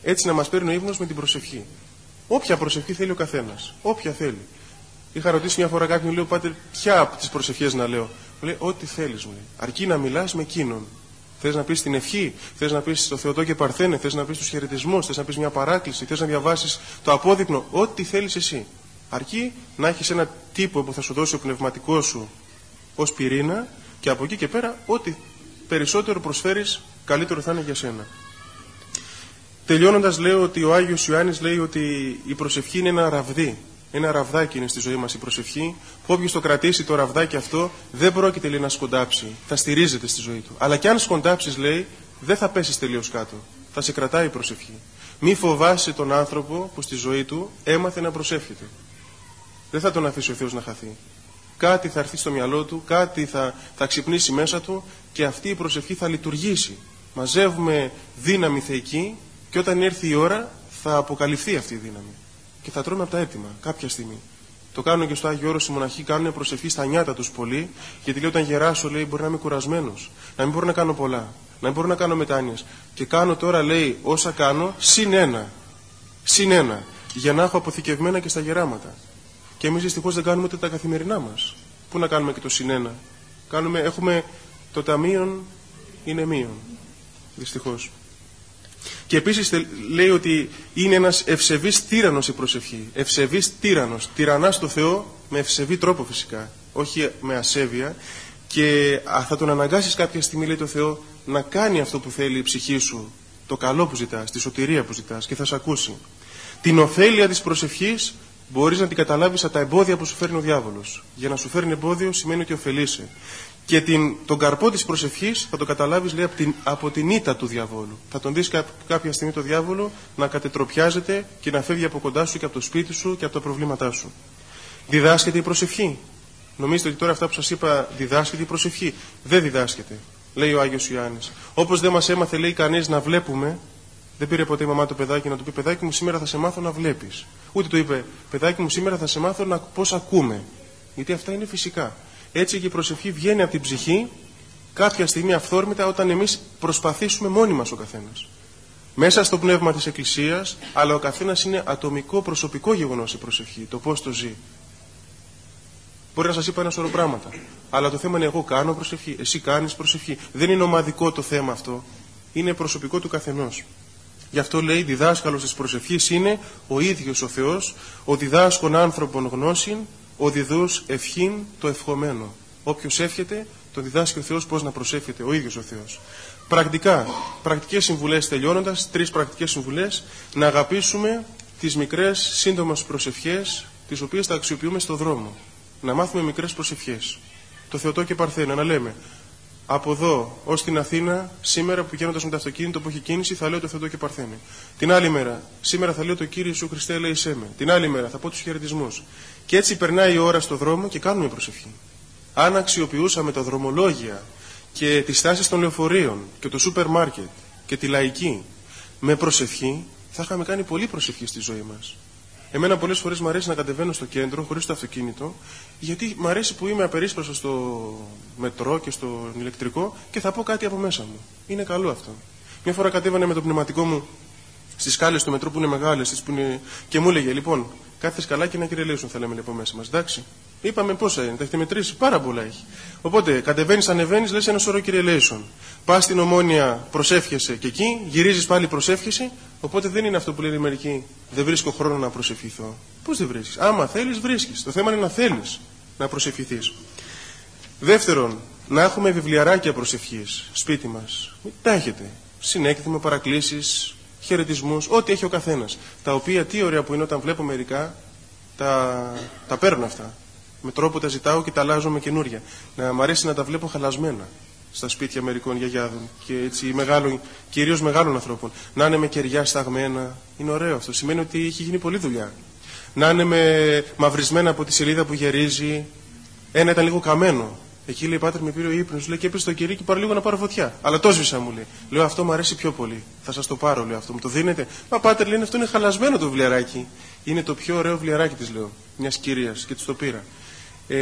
Έτσι να μας παίρνει ο ύπνος με την προσευχή. Όποια προσευχή θέλει ο καθένας. Όποια θέλει. Είχα ρωτήσει μια φορά κάποιον, λέω, πάτερ, ποια από τις προσευχές να λέω. Μου λέει, ό,τι θέλεις, μου λέει. Αρκεί να μιλάς με εκείνον. Θες να πεις την ευχή, θες να πεις το Θεοτό και Παρθένε, θες να πεις τους χαιρετισμούς, θες να πεις μια παράκληση, θες να διαβάσεις το απόδειπνο. Ό,τι θέλεις εσύ. Αρκεί να έχεις ένα τύπο που θα σου δώσει ο πνευματικός σου ως πυρήνα και από εκεί και πέρα, ό,τι περισσότερο προσφέρεις, καλύτερο θα είναι για σένα. Τελειώνοντας, λέω ότι ο Άγιος Ιωάννης λέει ότι η προσευχή είναι ένα ραβδί. Ένα ραβδάκι είναι στη ζωή μας η προσευχή. Όποιος το κρατήσει το ραβδάκι αυτό, δεν πρόκειται, λέει, να σκοντάψει. Θα στηρίζεται στη ζωή του. Αλλά κι αν σκοντάψεις, λέει, δεν θα πέσεις τελείως κάτω. Θα σε κρατάει η προσευχή. Μη φοβάσαι τον άνθρωπο που στη ζωή του έμαθε να προσεύχεται. Δεν θα τον αφήσει ο Θεός να χαθεί. Κάτι θα έρθει στο μυαλό του, κάτι θα, θα ξυπνήσει μέσα του και αυτή η προσευχή θα λειτουργήσει. Μαζεύουμε δύναμη θεϊκή και όταν έρθει η ώρα θα αποκαλυφθεί αυτή η δύναμη. Και θα τρώμε από τα έτοιμα κάποια στιγμή. Το κάνουν και στο Άγιο Όρος οι μοναχοί, κάνουν προσευχή στα νιάτα τους πολύ, γιατί λέει όταν γεράσω, λέει, μπορεί να είμαι κουρασμένος, να μην μπορώ να κάνω πολλά, να μην μπορώ να κάνω μετάνοιες. Και κάνω τώρα, λέει, όσα κάνω, συν ένα. Συν ένα. Για να έχω αποθηκευμένα και στα γεράματα. Και εμείς δυστυχώς δεν κάνουμε ούτε τα καθημερινά μας. Πού να κάνουμε και το συν ένα. Κάνουμε, έχουμε το ταμείον είναι μείον. Δυστυχώς. Και επίσης λέει ότι είναι ένας ευσεβής τύραννος η προσευχή. Ευσεβής τύραννος. Τυραννάς το Θεό με ευσεβή τρόπο φυσικά. Όχι με ασέβεια. Και θα τον αναγκάσεις κάποια στιγμή, λέει το Θεό, να κάνει αυτό που θέλει η ψυχή σου. Το καλό που ζητάς, τη σωτηρία που ζητάς και θα σε ακούσει. Την ωφέλεια της προσευχής μπορείς να την καταλάβεις από τα εμπόδια που σου φέρνει ο διάβολος. Για να σου φέρνει εμπόδιο σημαίνει ότι ωφελείσαι. Και την, τον καρπό της προσευχής θα το καταλάβεις, λέει, από την, από την ήττα του διαβόλου. Θα τον δεις κά, κάποια στιγμή το διάβολο να κατετροπιάζεται και να φεύγει από κοντά σου και από το σπίτι σου και από τα προβλήματά σου. Διδάσκεται η προσευχή. Νομίζετε ότι τώρα αυτά που σας είπα διδάσκεται η προσευχή? Δεν διδάσκεται, λέει ο Άγιος Ιωάννης. Όπως δεν μας έμαθε, λέει, κανείς να βλέπουμε. Δεν πήρε ποτέ η μαμά το παιδάκι να του πει, παιδάκι μου, σήμερα θα σε μάθω να βλέπεις. Ούτε του είπε, παιδάκι μου, σήμερα θα σε μάθω να, πώς ακούμε. Γιατί αυτά είναι φυσικά. Έτσι και η προσευχή βγαίνει από την ψυχή κάποια στιγμή αυθόρμητα όταν εμείς προσπαθήσουμε μόνοι μας ο καθένας. Μέσα στο πνεύμα της Εκκλησίας, αλλά ο καθένας είναι ατομικό, προσωπικό γεγονός η προσευχή, το πώς το ζει. Μπορεί να σας είπα ένα σωρό πράγματα, αλλά το θέμα είναι εγώ κάνω προσευχή, εσύ κάνεις προσευχή. Δεν είναι ομαδικό το θέμα αυτό, είναι προσωπικό του καθενός. Γι' αυτό λέει διδάσκαλος της προσευχής είναι ο ίδιος ο Θεός, ο διδάσκων άνθρωπον γνώσιν, ο διδούς ευχήν το ευχομένο. Όποιος εύχεται, τον διδάσκει ο Θεός πώς να προσεύχεται, ο ίδιος ο Θεός. Πρακτικά, πρακτικές συμβουλές τελειώνοντας, τρεις πρακτικές συμβουλές, να αγαπήσουμε τις μικρές σύντομες προσευχές, τις οποίες θα αξιοποιούμε στο δρόμο. Να μάθουμε μικρές προσευχές. Το Θεοτό και Παρθένε, να λέμε. Από εδώ ως την Αθήνα, σήμερα που πηγαίνοντας με το αυτοκίνητο που έχει κίνηση, θα λέω το Θεοτό και Παρθένε. Την άλλη μέρα, σήμερα θα λέω το Κύριε Ιησού Χριστέ, ελέησέ με. Την άλλη μέρα θα πω τους χαιρετισμούς. Και έτσι περνάει η ώρα στο δρόμο και κάνουμε προσευχή. Αν αξιοποιούσαμε τα δρομολόγια και τις στάσεις των λεωφορείων και το σούπερ μάρκετ και τη λαϊκή με προσευχή, θα είχαμε κάνει πολύ προσευχή στη ζωή μας. Εμένα πολλές φορές μου αρέσει να κατεβαίνω στο κέντρο χωρίς το αυτοκίνητο, γιατί μου αρέσει που είμαι απερίσπαστος στο μετρό και στο ηλεκτρικό και θα πω κάτι από μέσα μου. Είναι καλό αυτό. Μια φορά κατέβανα με το πνευματικό μου στις σκάλες του μετρό που είναι μεγάλες που είναι... και μου έλεγε, λοιπόν, κάθε σκαλάκι ένα Kyrie Eleison θα λέμε από μέσα μας. Εντάξει. Είπαμε πόσα είναι, τα έχετε μετρήσει, πάρα πολλά έχει. Οπότε κατεβαίνεις, ανεβαίνεις, λες ένα σωρό Kyrie Eleison. Πας στην Ομόνια, προσεύχεσαι και εκεί, γυρίζεις πάλι, προσεύχεσαι. Οπότε δεν είναι αυτό που λένε μερικοί, δεν βρίσκω χρόνο να προσευχηθώ. Πώς δεν βρίσκεις? Άμα θέλεις, βρίσκεις. Το θέμα είναι να θέλεις να προσευχηθείς. Δεύτερον, να έχουμε βιβλιαράκια προσευχής σπίτι μας. Μην τα έχετε. Συνέκθημα, παρακλήσεις, χαιρετισμούς, ό,τι έχει ο καθένας. Τα οποία τι ωραία που είναι όταν βλέπω μερικά, τα, τα παίρνω αυτά. Με τρόπο τα ζητάω και τα αλλάζω με καινούρια. Να μ' αρέσει να τα βλέπω χαλασμένα στα σπίτια μερικών γιαγιάδων και έτσι μεγάλων, κυρίως μεγάλων ανθρώπων. Να είναι με κεριά σταγμένα. Είναι ωραίο αυτό. Σημαίνει ότι έχει γίνει πολλή δουλειά. Να είναι με μαυρισμένα από τη σελίδα που γερίζει. Ένα ήταν λίγο καμένο. Εκεί λέει, Πάτερ, με πήρε ο ύπνος. Λέει και έπεσε το κερί και πάρω λίγο να πάρω φωτιά. Αλλά το σβήσα, μου λέει. Λέω, αυτό μου αρέσει πιο πολύ. Θα σας το πάρω, λέω, αυτό. Μου το δίνετε? Μα Πάτερ, λέει, αυτό είναι χαλασμένο το βιβλιαράκι. Είναι το πιο ωραίο βιβλιαράκι της, λέω. Μιας κυρίας και της το πήρα. Ε,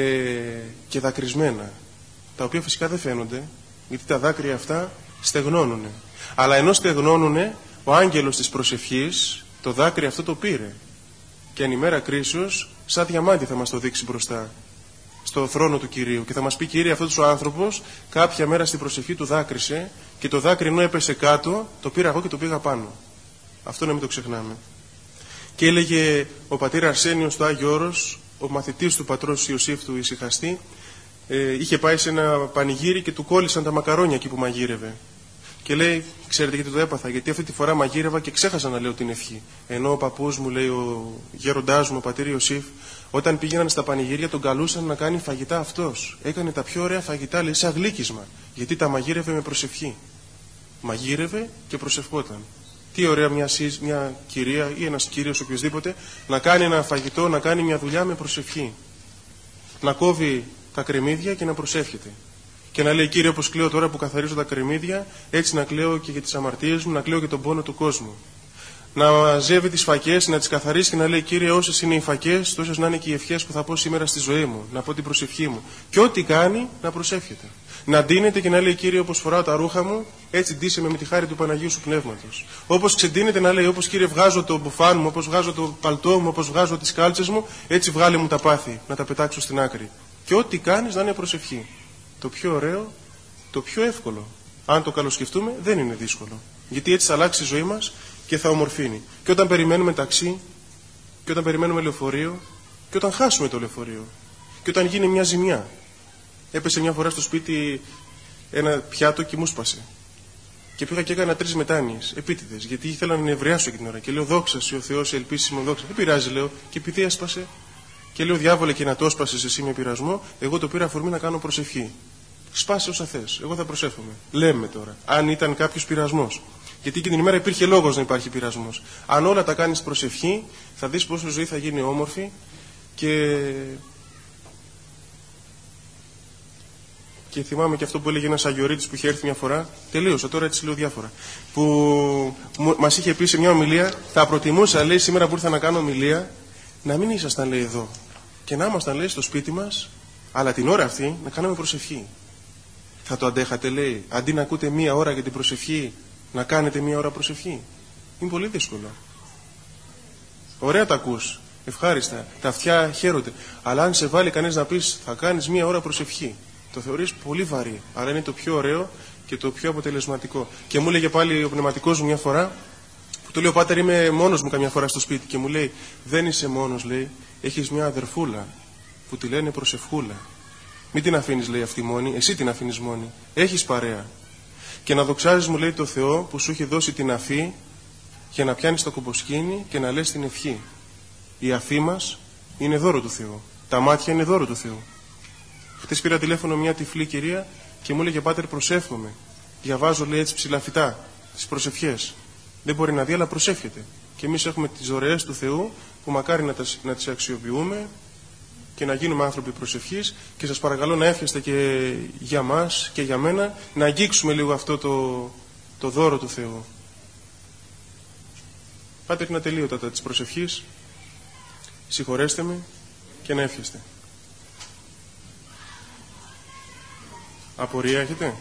και δακρυσμένα. Τα οποία φυσικά δεν φαίνονται, γιατί τα δάκρυα αυτά στεγνώνουνε. Αλλά ενώ στεγνώνουνε, ο άγγελος της προσευχής το δάκρυ αυτό το πήρε. Και εν ημέρα κρίσεως, σαν διαμάντι θα μας το δείξει μπροστά, στο θρόνο του Κυρίου. Και θα μας πει: Κύριε, αυτός ο άνθρωπος κάποια μέρα στην προσευχή του δάκρυσε, και το δάκρυ ενώ έπεσε κάτω, το πήρα εγώ και το πήγα πάνω. Αυτό να μην το ξεχνάμε. Και έλεγε ο πατήρ Αρσένιος στο Άγιο Όρος, ο μαθητής του πατρός Ιωσήφ του Ησυχαστή, ε, είχε πάει σε ένα πανηγύρι και του κόλλησαν τα μακαρόνια εκεί που μαγείρευε. Και λέει: Ξέρετε γιατί το έπαθα? Γιατί αυτή τη φορά μαγείρευα και ξέχασα να λέω την ευχή. Ενώ ο παππούς μου, λέει ο γέροντάς μου, ο πατήρ Ιωσήφ, όταν πήγαιναν στα πανηγύρια τον καλούσαν να κάνει φαγητά αυτός. Έκανε τα πιο ωραία φαγητά, λέει, σαν γλύκισμα. Γιατί τα μαγείρευε με προσευχή. Μαγείρευε και προσευχόταν. Τι ωραία μια, μια κυρία ή ένας κύριος οποιοδήποτε να κάνει ένα φαγητό, να κάνει μια δουλειά με προσευχή. Να κόβει τα κρεμμύδια και να προσεύχεται. Και να λέει: Κύριε, όπως κλαίω τώρα που καθαρίζω τα κρεμμύδια, έτσι να κλαίω και για τις αμαρτίες μου, να κλαίω και τον πόνο του κόσμου. Να μαζεύει τις φακές, να τις καθαρίσει και να λέει: Κύριε, όσες είναι οι φακές, τόσες να είναι και οι ευχές που θα πω σήμερα στη ζωή μου, να πω την προσευχή μου. Και ό,τι κάνει, να προσεύχεται. Να ντύνεται και να λέει: Κύριε, όπως φοράω τα ρούχα μου, έτσι ντύσε με με τη χάρη του Παναγίου σου Πνεύματος. Όπως ξεντύνεται να λέει: Όπως, Κύριε, βγάζω το μπουφάν μου, όπως βγάζω το παλτό μου, όπως βγάζω τις κάλτσες μου, έτσι βγάλε μου τα πάθη, να τα πετάξω στην άκρη. Και ό,τι κάνεις να είναι προσευχή. Το πιο ωραίο, το πιο εύκολο. Αν το καλοσκεφτούμε, δεν είναι δύσκολο. Γιατί έτσι θα αλλάξει η ζωή μας και θα ομορφύνει. Και όταν περιμένουμε ταξί, και όταν περιμένουμε λεωφορείο, και όταν χάσουμε το λεωφορείο, και όταν γίνει μια ζημιά. Έπεσε μια φορά στο σπίτι ένα πιάτο και μου σπάσε. Και πήγα και έκανα τρεις μετάνοιες, επίτηδες, γιατί ήθελα να νευριάσω εκείνη την ώρα. Και λέω: Δόξα σε ο Θεός, ελπίσιμο δόξα. Δεν πειράζει, λέω, και επειδή έσπασε. Και λέω: Διάβολε, και να το έσπασε εσύ με πειρασμό, εγώ το πήρα αφορμή να κάνω προσευχή. Σπάσε όσα θες, εγώ θα προσεύχομαι. Λέμε τώρα, αν ήταν κάποιος πειρασμός. Γιατί εκείνη την ημέρα υπήρχε λόγος να υπάρχει πειρασμός. Αν όλα τα κάνεις προσευχή, θα δεις πόσο η ζωή θα γίνει όμορφη και. Και θυμάμαι και αυτό που έλεγε ένας Αγιορείτης που είχε έρθει μια φορά. Τελείωσα τώρα, έτσι λέω διάφορα. Που μας είχε πει σε μια ομιλία: Θα προτιμούσα, λέει, σήμερα που ήρθα να κάνω ομιλία, να μην ήσασταν, λέει, εδώ. Και να ήμασταν, λέει, στο σπίτι μας, αλλά την ώρα αυτή να κάνουμε προσευχή. Θα το αντέχατε, λέει, αντί να ακούτε μία ώρα για την προσευχή, να κάνετε μία ώρα προσευχή? Είναι πολύ δύσκολο. Ωραία τα ακούς, ευχάριστα, τα αυτιά χαίρονται. Αλλά αν σε βάλει κανείς να πεις: Θα κάνεις μία ώρα προσευχή, το θεωρείς πολύ βαρύ. Αλλά είναι το πιο ωραίο και το πιο αποτελεσματικό. Και μου έλεγε πάλι ο πνευματικός μου μια φορά, που του λέω: Πάτερ, είμαι μόνος μου καμιά φορά στο σπίτι. Και μου λέει: Δεν είσαι μόνος, λέει, έχεις μια αδερφούλα που τη λένε προσευχούλα. Μην την αφήνεις, λέει, αυτή μόνη, εσύ την αφήνεις μόνη. Έχεις παρέα. Και να δοξάζεις, μου λέει, το Θεό που σου έχει δώσει την αφή για να πιάνεις το κομποσκήνι και να λες την ευχή. Η αφή μας είναι δώρο του Θεού. Τα μάτια είναι δώρο του Θεού. Χτες πήρα τηλέφωνο μια τυφλή κυρία και μου έλεγε: Πάτερ, προσεύχομαι. Διαβάζω, λέει, έτσι ψηλαφιτά τις προσευχές. Δεν μπορεί να δει, αλλά προσεύχεται. Και εμείς έχουμε τις δωρεές του Θεού που μακάρι να, τας, να τις αξιοποιούμε και να γίνουμε άνθρωποι προσευχής. Και σας παρακαλώ να εύχεστε και για μας και για μένα να αγγίξουμε λίγο αυτό το, το δώρο του Θεού. Πάτε την ατελείωτα της προσευχής, συγχωρέστε με και να εύχεστε. Απορία έχετε?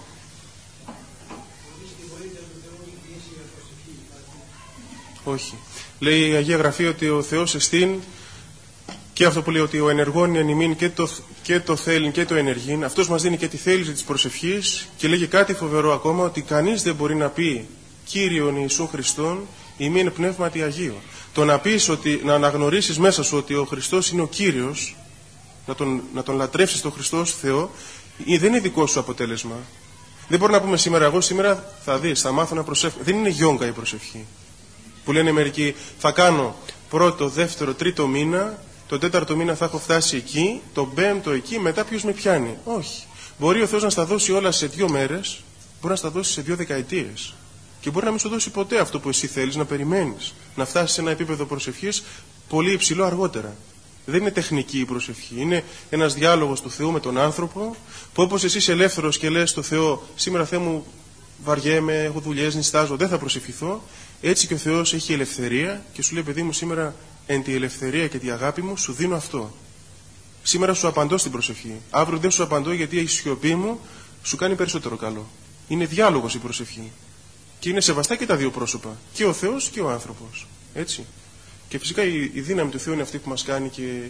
Όχι. Λέει η Αγία Γραφή ότι ο Θεός εστίν, και αυτό που λέει ότι ο ενεργών εν ημίν και το, και το θέλει και το ενεργήν, αυτός μας δίνει και τη θέληση της προσευχής. Και λέγει κάτι φοβερό ακόμα, ότι κανείς δεν μπορεί να πει Κύριον Ιησού Χριστόν ημίν πνεύματι Αγίο. Το να πεις ότι, να αναγνωρίσεις μέσα σου ότι ο Χριστός είναι ο Κύριος, να τον, να τον λατρεύσεις τον Χριστό ως Θεό, δεν είναι δικό σου αποτέλεσμα. Δεν μπορεί να πούμε σήμερα: Εγώ σήμερα θα δεις, θα μάθω να προσεύχω. Δεν είναι γιόγκα η προσευχή. Που λένε μερικοί: Θα κάνω πρώτο, δεύτερο, τρίτο μήνα, τον τέταρτο μήνα θα έχω φτάσει εκεί, τον πέμπτο εκεί, μετά ποιος με πιάνει? Όχι. Μπορεί ο Θεός να στα δώσει όλα σε δύο μέρες, μπορεί να στα δώσει σε δύο δεκαετίες. Και μπορεί να μην σου δώσει ποτέ αυτό που εσύ θέλεις, να περιμένεις να φτάσεις σε ένα επίπεδο προσευχής πολύ υψηλό αργότερα. Δεν είναι τεχνική η προσευχή. Είναι ένας διάλογος του Θεού με τον άνθρωπο, που όπως εσύ είσαι ελεύθερος και λες στο Θεό: Σήμερα, Θεέ μου, βαριέμαι, έχω δουλειές, νηστάζω, δεν θα προσευχηθώ. Έτσι και ο Θεός έχει ελευθερία και σου λέει: Παιδί μου, σήμερα εν τη ελευθερία και τη αγάπη μου σου δίνω αυτό. Σήμερα σου απαντώ στην προσευχή. Αύριο δεν σου απαντώ, γιατί η σιωπή μου σου κάνει περισσότερο καλό. Είναι διάλογος η προσευχή. Και είναι σεβαστά και τα δύο πρόσωπα. Και ο Θεός και ο άνθρωπος. Έτσι. Και φυσικά η, η δύναμη του Θεού είναι αυτή που μας κάνει. Και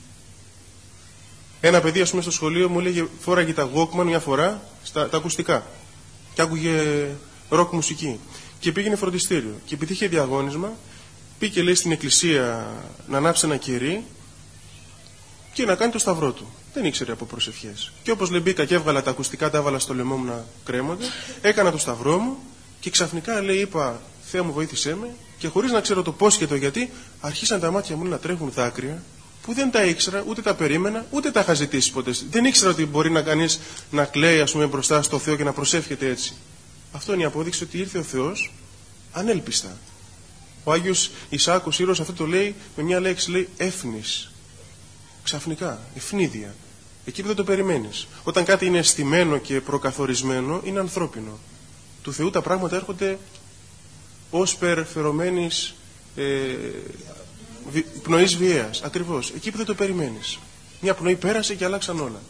ένα παιδί, ας πούμε, στο σχολείο μου έλεγε, φόραγε τα Walkman μια φορά στα τα ακουστικά. Και άκουγε ροκ μουσική. Και πήγαινε φροντιστήριο. Και επειδή είχε διαγώνισμα, πήγε, λέει, στην εκκλησία να ανάψει ένα κερί και να κάνει το σταυρό του. Δεν ήξερε από προσευχές. Και όπως λέει, μπήκα και έβγαλα τα ακουστικά, τα έβαλα στο λαιμό μου να κρέμονται, έκανα το σταυρό μου και ξαφνικά, λέει, είπα, Θεέ μου, βοήθησέ με, και χωρίς να ξέρω το πώς και το γιατί, αρχίσαν τα μάτια μου να τρέχουν δάκρυα που δεν τα ήξερα, ούτε τα περίμενα, ούτε τα είχα ζητήσει ποτέ. Δεν ήξερα ότι μπορεί να κανείς να κλαίει, ας πούμε, μπροστά στο Θεό και να προσεύχεται έτσι. Αυτό είναι η απόδειξη ότι ήρθε ο Θεός ανέλπιστα. Ο Άγιος Ισάκος Ήρος αυτό το λέει με μια λέξη, λέει έφνης. Ξαφνικά, ευνίδια. Εκεί που δεν το περιμένεις. Όταν κάτι είναι αισθημένο και προκαθορισμένο, είναι ανθρώπινο. Του Θεού τα πράγματα έρχονται ως περφερωμένης ε, βι, πνοής βιαίας. Ακριβώς. Εκεί που δεν το περιμένεις. Μια πνοή πέρασε και αλλάξαν όλα.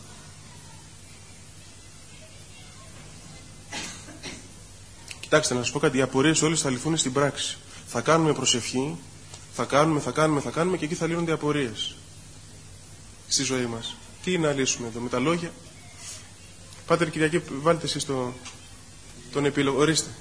Κοιτάξτε, να σας πω κάτι. Οι απορίες όλες θα λυθούν στην πράξη. Θα κάνουμε προσευχή, θα κάνουμε, θα κάνουμε, θα κάνουμε και εκεί θα λύνονται οι απορίες στη ζωή μας. Τι να λύσουμε εδώ, με τα λόγια? Πάτερ Κυριακή, βάλτε εσείς το, τον επίλογο. Ορίστε.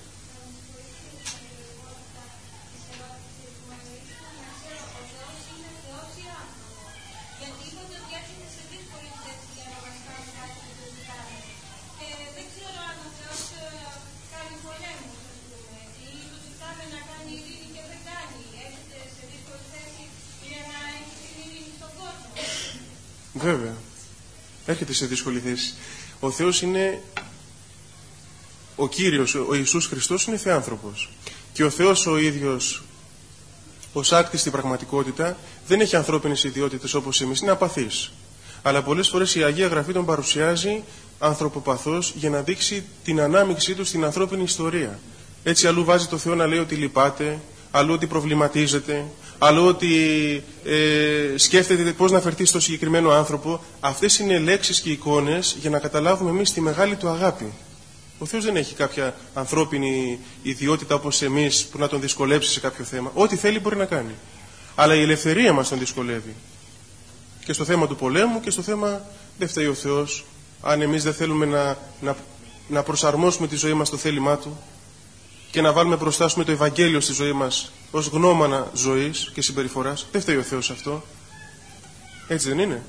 Βέβαια. Έρχεται σε δύσκολη θέση. Ο Θεός είναι ο Κύριος, ο Ιησούς Χριστός είναι Θεάνθρωπος. Και ο Θεός ο ίδιος, ως άκτη στην πραγματικότητα, δεν έχει ανθρώπινες ιδιότητες όπως εμείς, είναι απαθής. Αλλά πολλές φορές η Αγία Γραφή τον παρουσιάζει ανθρωποπαθώς για να δείξει την ανάμειξή του στην ανθρώπινη ιστορία. Έτσι αλλού βάζει το Θεό να λέει ότι λυπάται, αλλού ότι προβληματίζεται, αλλού ότι ε, σκέφτεται πώς να φερθεί στο συγκεκριμένο άνθρωπο. Αυτές είναι λέξεις και εικόνες για να καταλάβουμε εμείς τη μεγάλη του αγάπη. Ο Θεός δεν έχει κάποια ανθρώπινη ιδιότητα όπως εμείς που να τον δυσκολέψει σε κάποιο θέμα. Ό,τι θέλει μπορεί να κάνει. Αλλά η ελευθερία μας τον δυσκολεύει. Και στο θέμα του πολέμου και στο θέμα δεν φταίει ο Θεός. Αν εμείς δεν θέλουμε να, να, να προσαρμόσουμε τη ζωή μας στο θέλημά Του και να βάλουμε μπροστά το Ευαγγέλιο στη ζωή μας ως γνώμανα ζωής και συμπεριφοράς, δεν φταίει ο Θεός αυτό. Έτσι δεν είναι?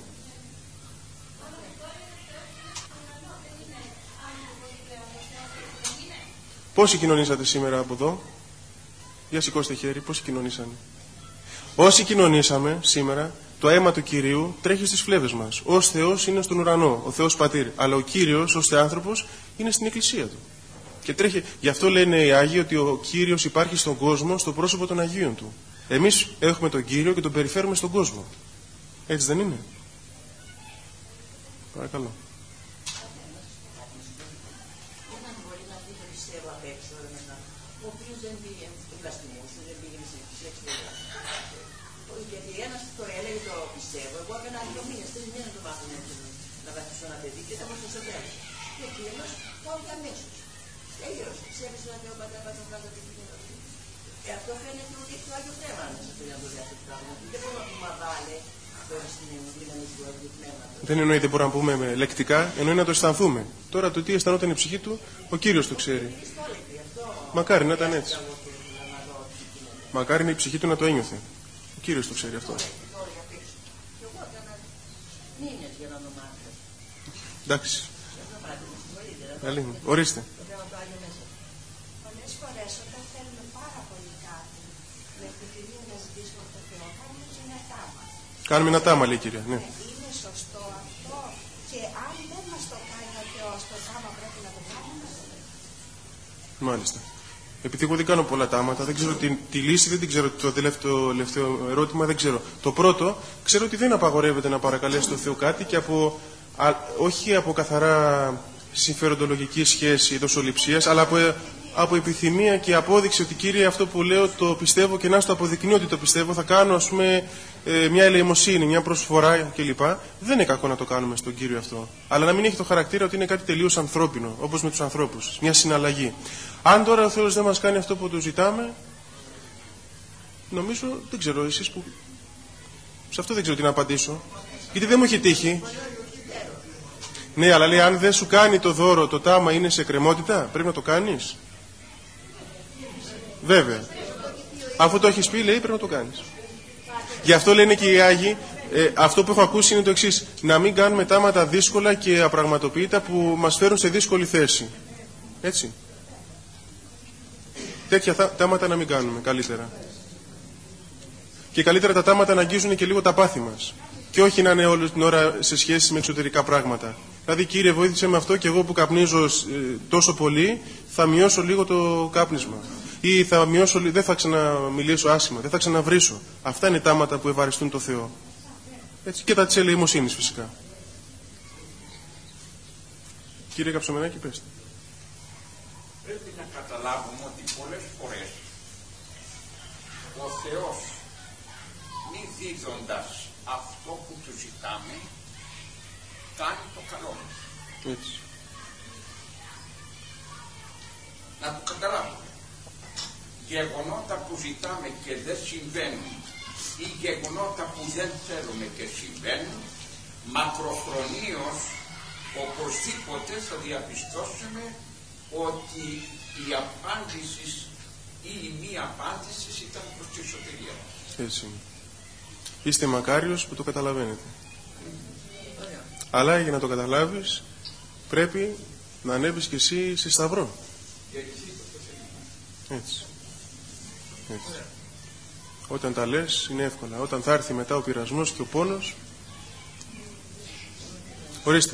Πόσοι κοινωνήσατε σήμερα από εδώ? Για σηκώστε χέρι, πόσοι κοινωνήσανε? Όσοι κοινωνήσαμε σήμερα, το αίμα του Κυρίου τρέχει στις φλέβες μας. Ως Θεός είναι στον ουρανό, ο Θεός Πατήρ. Αλλά ο Κύριος ως Θεάνθρωπος είναι στην Εκκλησία Του. Και τρέχει. Γι' αυτό λένε οι Άγιοι ότι ο Κύριος υπάρχει στον κόσμο στο πρόσωπο των Αγίων Του. Εμείς έχουμε τον Κύριο και τον περιφέρουμε στον κόσμο. Έτσι δεν είναι? Παρακαλώ. Αυτό φαίνεται ότι έχει το Άγιο Πνεύμα μέσα στο Ιανδούλη αυτό το πράγμα. Δεν μπορούμε να πούμε βάλε τώρα στην δύναμη του Αγίου Πνεύματος. Δεν εννοεί, δεν μπορούμε να πούμε λεκτικά, εννοεί να το αισθανθούμε. Τώρα το τι αισθανόταν η ψυχή του, ο Κύριος το ξέρει. Μακάρι να ήταν έτσι. Μακάρι η ψυχή του να το ένιωθε. Ο Κύριος το ξέρει αυτό. Εντάξει. Ορίστε. Κάνουμε ένα τάμα, λέει η κυρία. Ναι. Είναι σωστό αυτό και αν δεν μας το κάνει ο Θεός, το τάμα πρέπει να το κάνουμε. Μάλιστα. Επειδή εγώ δεν κάνω πολλά τάματα, δεν ξέρω τη, τη λύση, δεν την ξέρω, το τελευταίο, τελευταίο ερώτημα δεν ξέρω. Το πρώτο, ξέρω ότι δεν απαγορεύεται να παρακαλέσει το Θεό κάτι και από, α, όχι από καθαρά συμφεροντολογική σχέση δοσοληψίας, αλλά από, από επιθυμία και απόδειξη ότι Κύριε αυτό που λέω το πιστεύω και να στο αποδεικνύω ότι το πιστεύω, θα κάνω ας πούμε ε, μια ελεημοσύνη, μια προσφορά κλπ. Δεν είναι κακό να το κάνουμε στον Κύριο αυτό. Αλλά να μην έχει το χαρακτήρα ότι είναι κάτι τελείως ανθρώπινο, όπως με τους ανθρώπους, μια συναλλαγή. Αν τώρα ο Θεός δεν μας κάνει αυτό που του ζητάμε, νομίζω, δεν ξέρω εσείς που... Σε αυτό δεν ξέρω τι να απαντήσω. Γιατί δεν μου έχει τύχει. Ναι, αλλά λέει αν δεν σου κάνει το δώρο, το τάμα είναι σε κρεμότητα, πρέπει να το κάνεις. Βέβαια. Αφού το έχεις πει, λέει, πρέπει να το κάνεις. Γι' αυτό λένε και οι Άγιοι, ε, αυτό που έχω ακούσει είναι το εξής: να μην κάνουμε τάματα δύσκολα και απραγματοποιητά που μας φέρουν σε δύσκολη θέση. Έτσι. Τέτοια τάματα να μην κάνουμε, καλύτερα. Και καλύτερα τα τάματα να αγγίζουν και λίγο τα πάθη μας. Και όχι να είναι όλη την ώρα σε σχέση με εξωτερικά πράγματα. Δηλαδή, Κύριε, βοήθησε με αυτό και εγώ που καπνίζω ε, τόσο πολύ, θα μειώσω λίγο το κάπνισμα. Ή θα μειώσω, δεν θα ξαναμιλήσω άσχημα, δεν θα ξαναβρίσω. Αυτά είναι τάματα που ευαριστούν το Θεό. Έτσι, και τα της ελεημοσύνης φυσικά. Κύριε Καψομενάκη, πέστε. Πρέπει να καταλάβουμε ότι πολλές φορές ο Θεός, μη δίδοντας αυτό που του ζητάμε, κάνει το καλό μας. Έτσι. Να το καταλάβουμε. Γεγονότα που ζητάμε και δεν συμβαίνουν ή γεγονότα που δεν θέλουμε και συμβαίνουν, μακροχρονίως οπωσδήποτε θα διαπιστώσουμε ότι η απάντηση ή η μη απάντηση ήταν προς τη σωτηρία μας. Έτσι. Είστε μακάριος που το καταλαβαίνετε. Αλλά για να το καταλάβεις πρέπει να ανέβεις και εσύ σε σταυρό. Έτσι. Έτσι. Όταν τα λες είναι εύκολα. Όταν θα έρθει μετά ο πειρασμός και ο πόνος, ορίστε.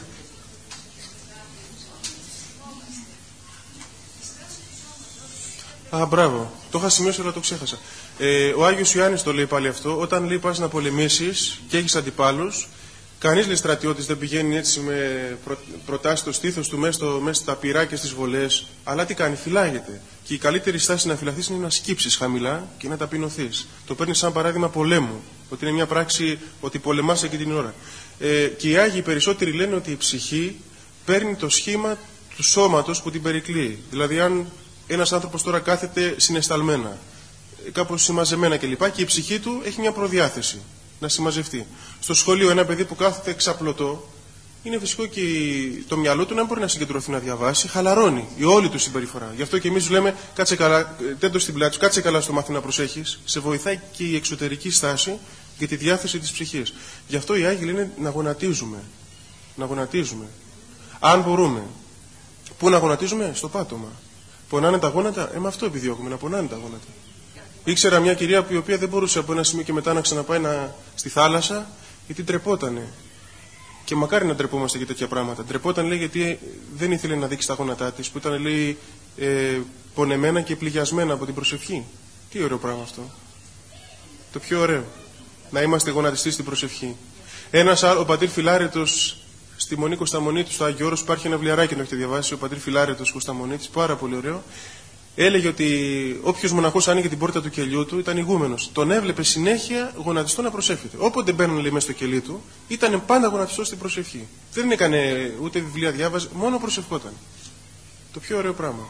Α, μπράβο. Το είχα σημειώσει αλλά το ξέχασα. Ε, ο Άγιος Ιωάννης το λέει πάλι αυτό. Όταν λέει πας να πολεμήσεις και έχεις αντιπάλους, κανείς λέει στρατιώτης δεν πηγαίνει έτσι με προ... προτάσει το στήθος του μέσα, στο... μέσα στα πυρά και στις βολές. Αλλά τι κάνει, φυλάγεται. Και η καλύτερη στάση να φυλαχθείς είναι να σκύψεις χαμηλά και να ταπεινωθείς. Το παίρνεις σαν παράδειγμα πολέμου. Ότι είναι μια πράξη ότι πολεμάς εκείνη την ώρα. Ε, και οι Άγιοι περισσότεροι λένε ότι η ψυχή παίρνει το σχήμα του σώματος που την περικλείει. Δηλαδή, αν ένας άνθρωπος τώρα κάθεται συναισθαλμένα, κάπως συμμαζεμένα κλπ. Και, και η ψυχή του έχει μια προδιάθεση να συμμαζευτεί. Στο σχολείο, ένα παιδί που κάθεται εξαπλωτό, είναι φυσικό και το μυαλό του να μπορεί να συγκεντρωθεί να διαβάσει, χαλαρώνει η όλη του συμπεριφορά. Γι' αυτό και εμείς λέμε, κάτσε καλά, τέντο στην πλάτη σου, κάτσε καλά στο μάθημα να προσέχεις. Σε βοηθάει και η εξωτερική στάση για τη διάθεση της ψυχής. Γι' αυτό οι Άγιοι λένε να γονατίζουμε. Να γονατίζουμε. Αν μπορούμε. Πού να γονατίζουμε? Στο πάτωμα. Πονάνε τα γόνατα, ε, με αυτό επιδιώκουμε, να πονάνε τα γόνατα. Ήξερα μια κυρία που η οποία δεν μπορούσε από ένα σημείο και μετά να ξαναπάει να... στη θάλασσα, γιατί ντρεπότανε. Και μακάρι να ντρεπόμαστε για τέτοια πράγματα. Ντρεπόταν, λέει, γιατί δεν ήθελε να δείξει τα γόνατά της, που ήταν, λέει, ε, πονεμένα και πληγιασμένα από την προσευχή. Τι ωραίο πράγμα αυτό. Το πιο ωραίο. Να είμαστε γονατιστοί στην προσευχή. Ένας άλλο, ο πατήρ Φιλάρετος, στη Μονή Κωνσταμονίτη, στο Άγιο Όρος, υπάρχει ένα βιβλιαράκι, να έχετε διαβάσει, ο πατήρ Φιλάρετος Κωνσταμονίτης, πάρα πολύ ωραίο. Έλεγε ότι όποιος μοναχός άνοιγε την πόρτα του κελιού του ήταν ηγούμενος. Τον έβλεπε συνέχεια γονατιστό να προσεύχεται. Όποτε μπαίνουν, λέει, μέσα στο κελί του, ήταν πάντα γονατιστό στην προσευχή. Δεν έκανε ούτε βιβλία διάβαζε, μόνο προσευχόταν. Το πιο ωραίο πράγμα.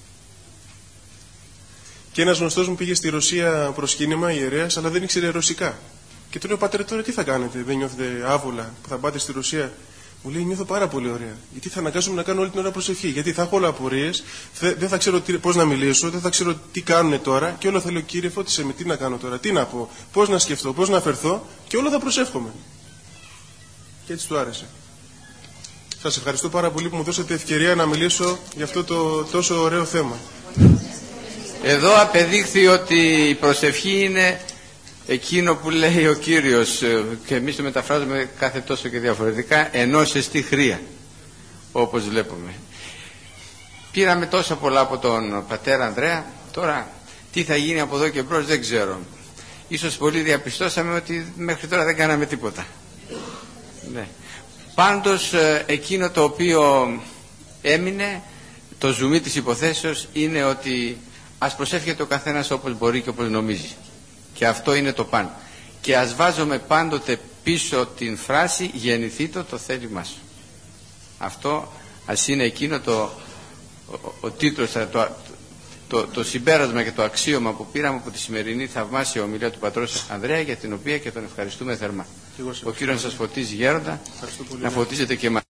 Και ένας γνωστός μου πήγε στη Ρωσία προσκύνημα, ιερέας, αλλά δεν ήξερε ρωσικά. Και του λέω, πατέρα, τώρα τι θα κάνετε, δεν νιώθετε άβολα που θα πάτε στη Ρωσία? Μου λέει, νιώθω πάρα πολύ ωραία. Γιατί θα αναγκάζομαι να κάνω όλη την ώρα προσευχή. Γιατί θα έχω όλα απορίες, δεν θα ξέρω πώς να μιλήσω, δεν θα ξέρω τι κάνουν τώρα. Και όλο θα λέω, Κύριε, φώτισε με, τι να κάνω τώρα, τι να πω, πώς να σκεφτώ, πώς να φερθώ. Και όλο θα προσεύχομαι. Και έτσι του άρεσε. Σας ευχαριστώ πάρα πολύ που μου δώσατε ευκαιρία να μιλήσω για αυτό το τόσο ωραίο θέμα. Εδώ απεδείχθη ότι η προσευχή είναι εκείνο που λέει ο Κύριος, και εμείς το μεταφράζουμε κάθε τόσο και διαφορετικά, ενός εστί χρία, όπως βλέπουμε. Πήραμε τόσα πολλά από τον πατέρα Ανδρέα. Τώρα τι θα γίνει από εδώ και μπρος δεν ξέρω. Ίσως πολλοί διαπιστώσαμε ότι μέχρι τώρα δεν κάναμε τίποτα. Ναι. Πάντως εκείνο το οποίο έμεινε, το ζουμί της υποθέσεως είναι ότι ας προσεύχεται ο καθένας όπως μπορεί και όπως νομίζει. Και αυτό είναι το παν. Και ας βάζουμε πάντοτε πίσω την φράση «γεννηθήτω το θέλημά σου». Αυτό ας είναι εκείνο το, ο, ο τίτλος, το, το, το συμπέρασμα και το αξίωμα που πήραμε από τη σημερινή θαυμάσια ομιλία του πατρός Ανδρέα, για την οποία και τον ευχαριστούμε θερμά. Ο Κύριος σας φωτίζει γέροντα, να φωτίζετε και εμάς.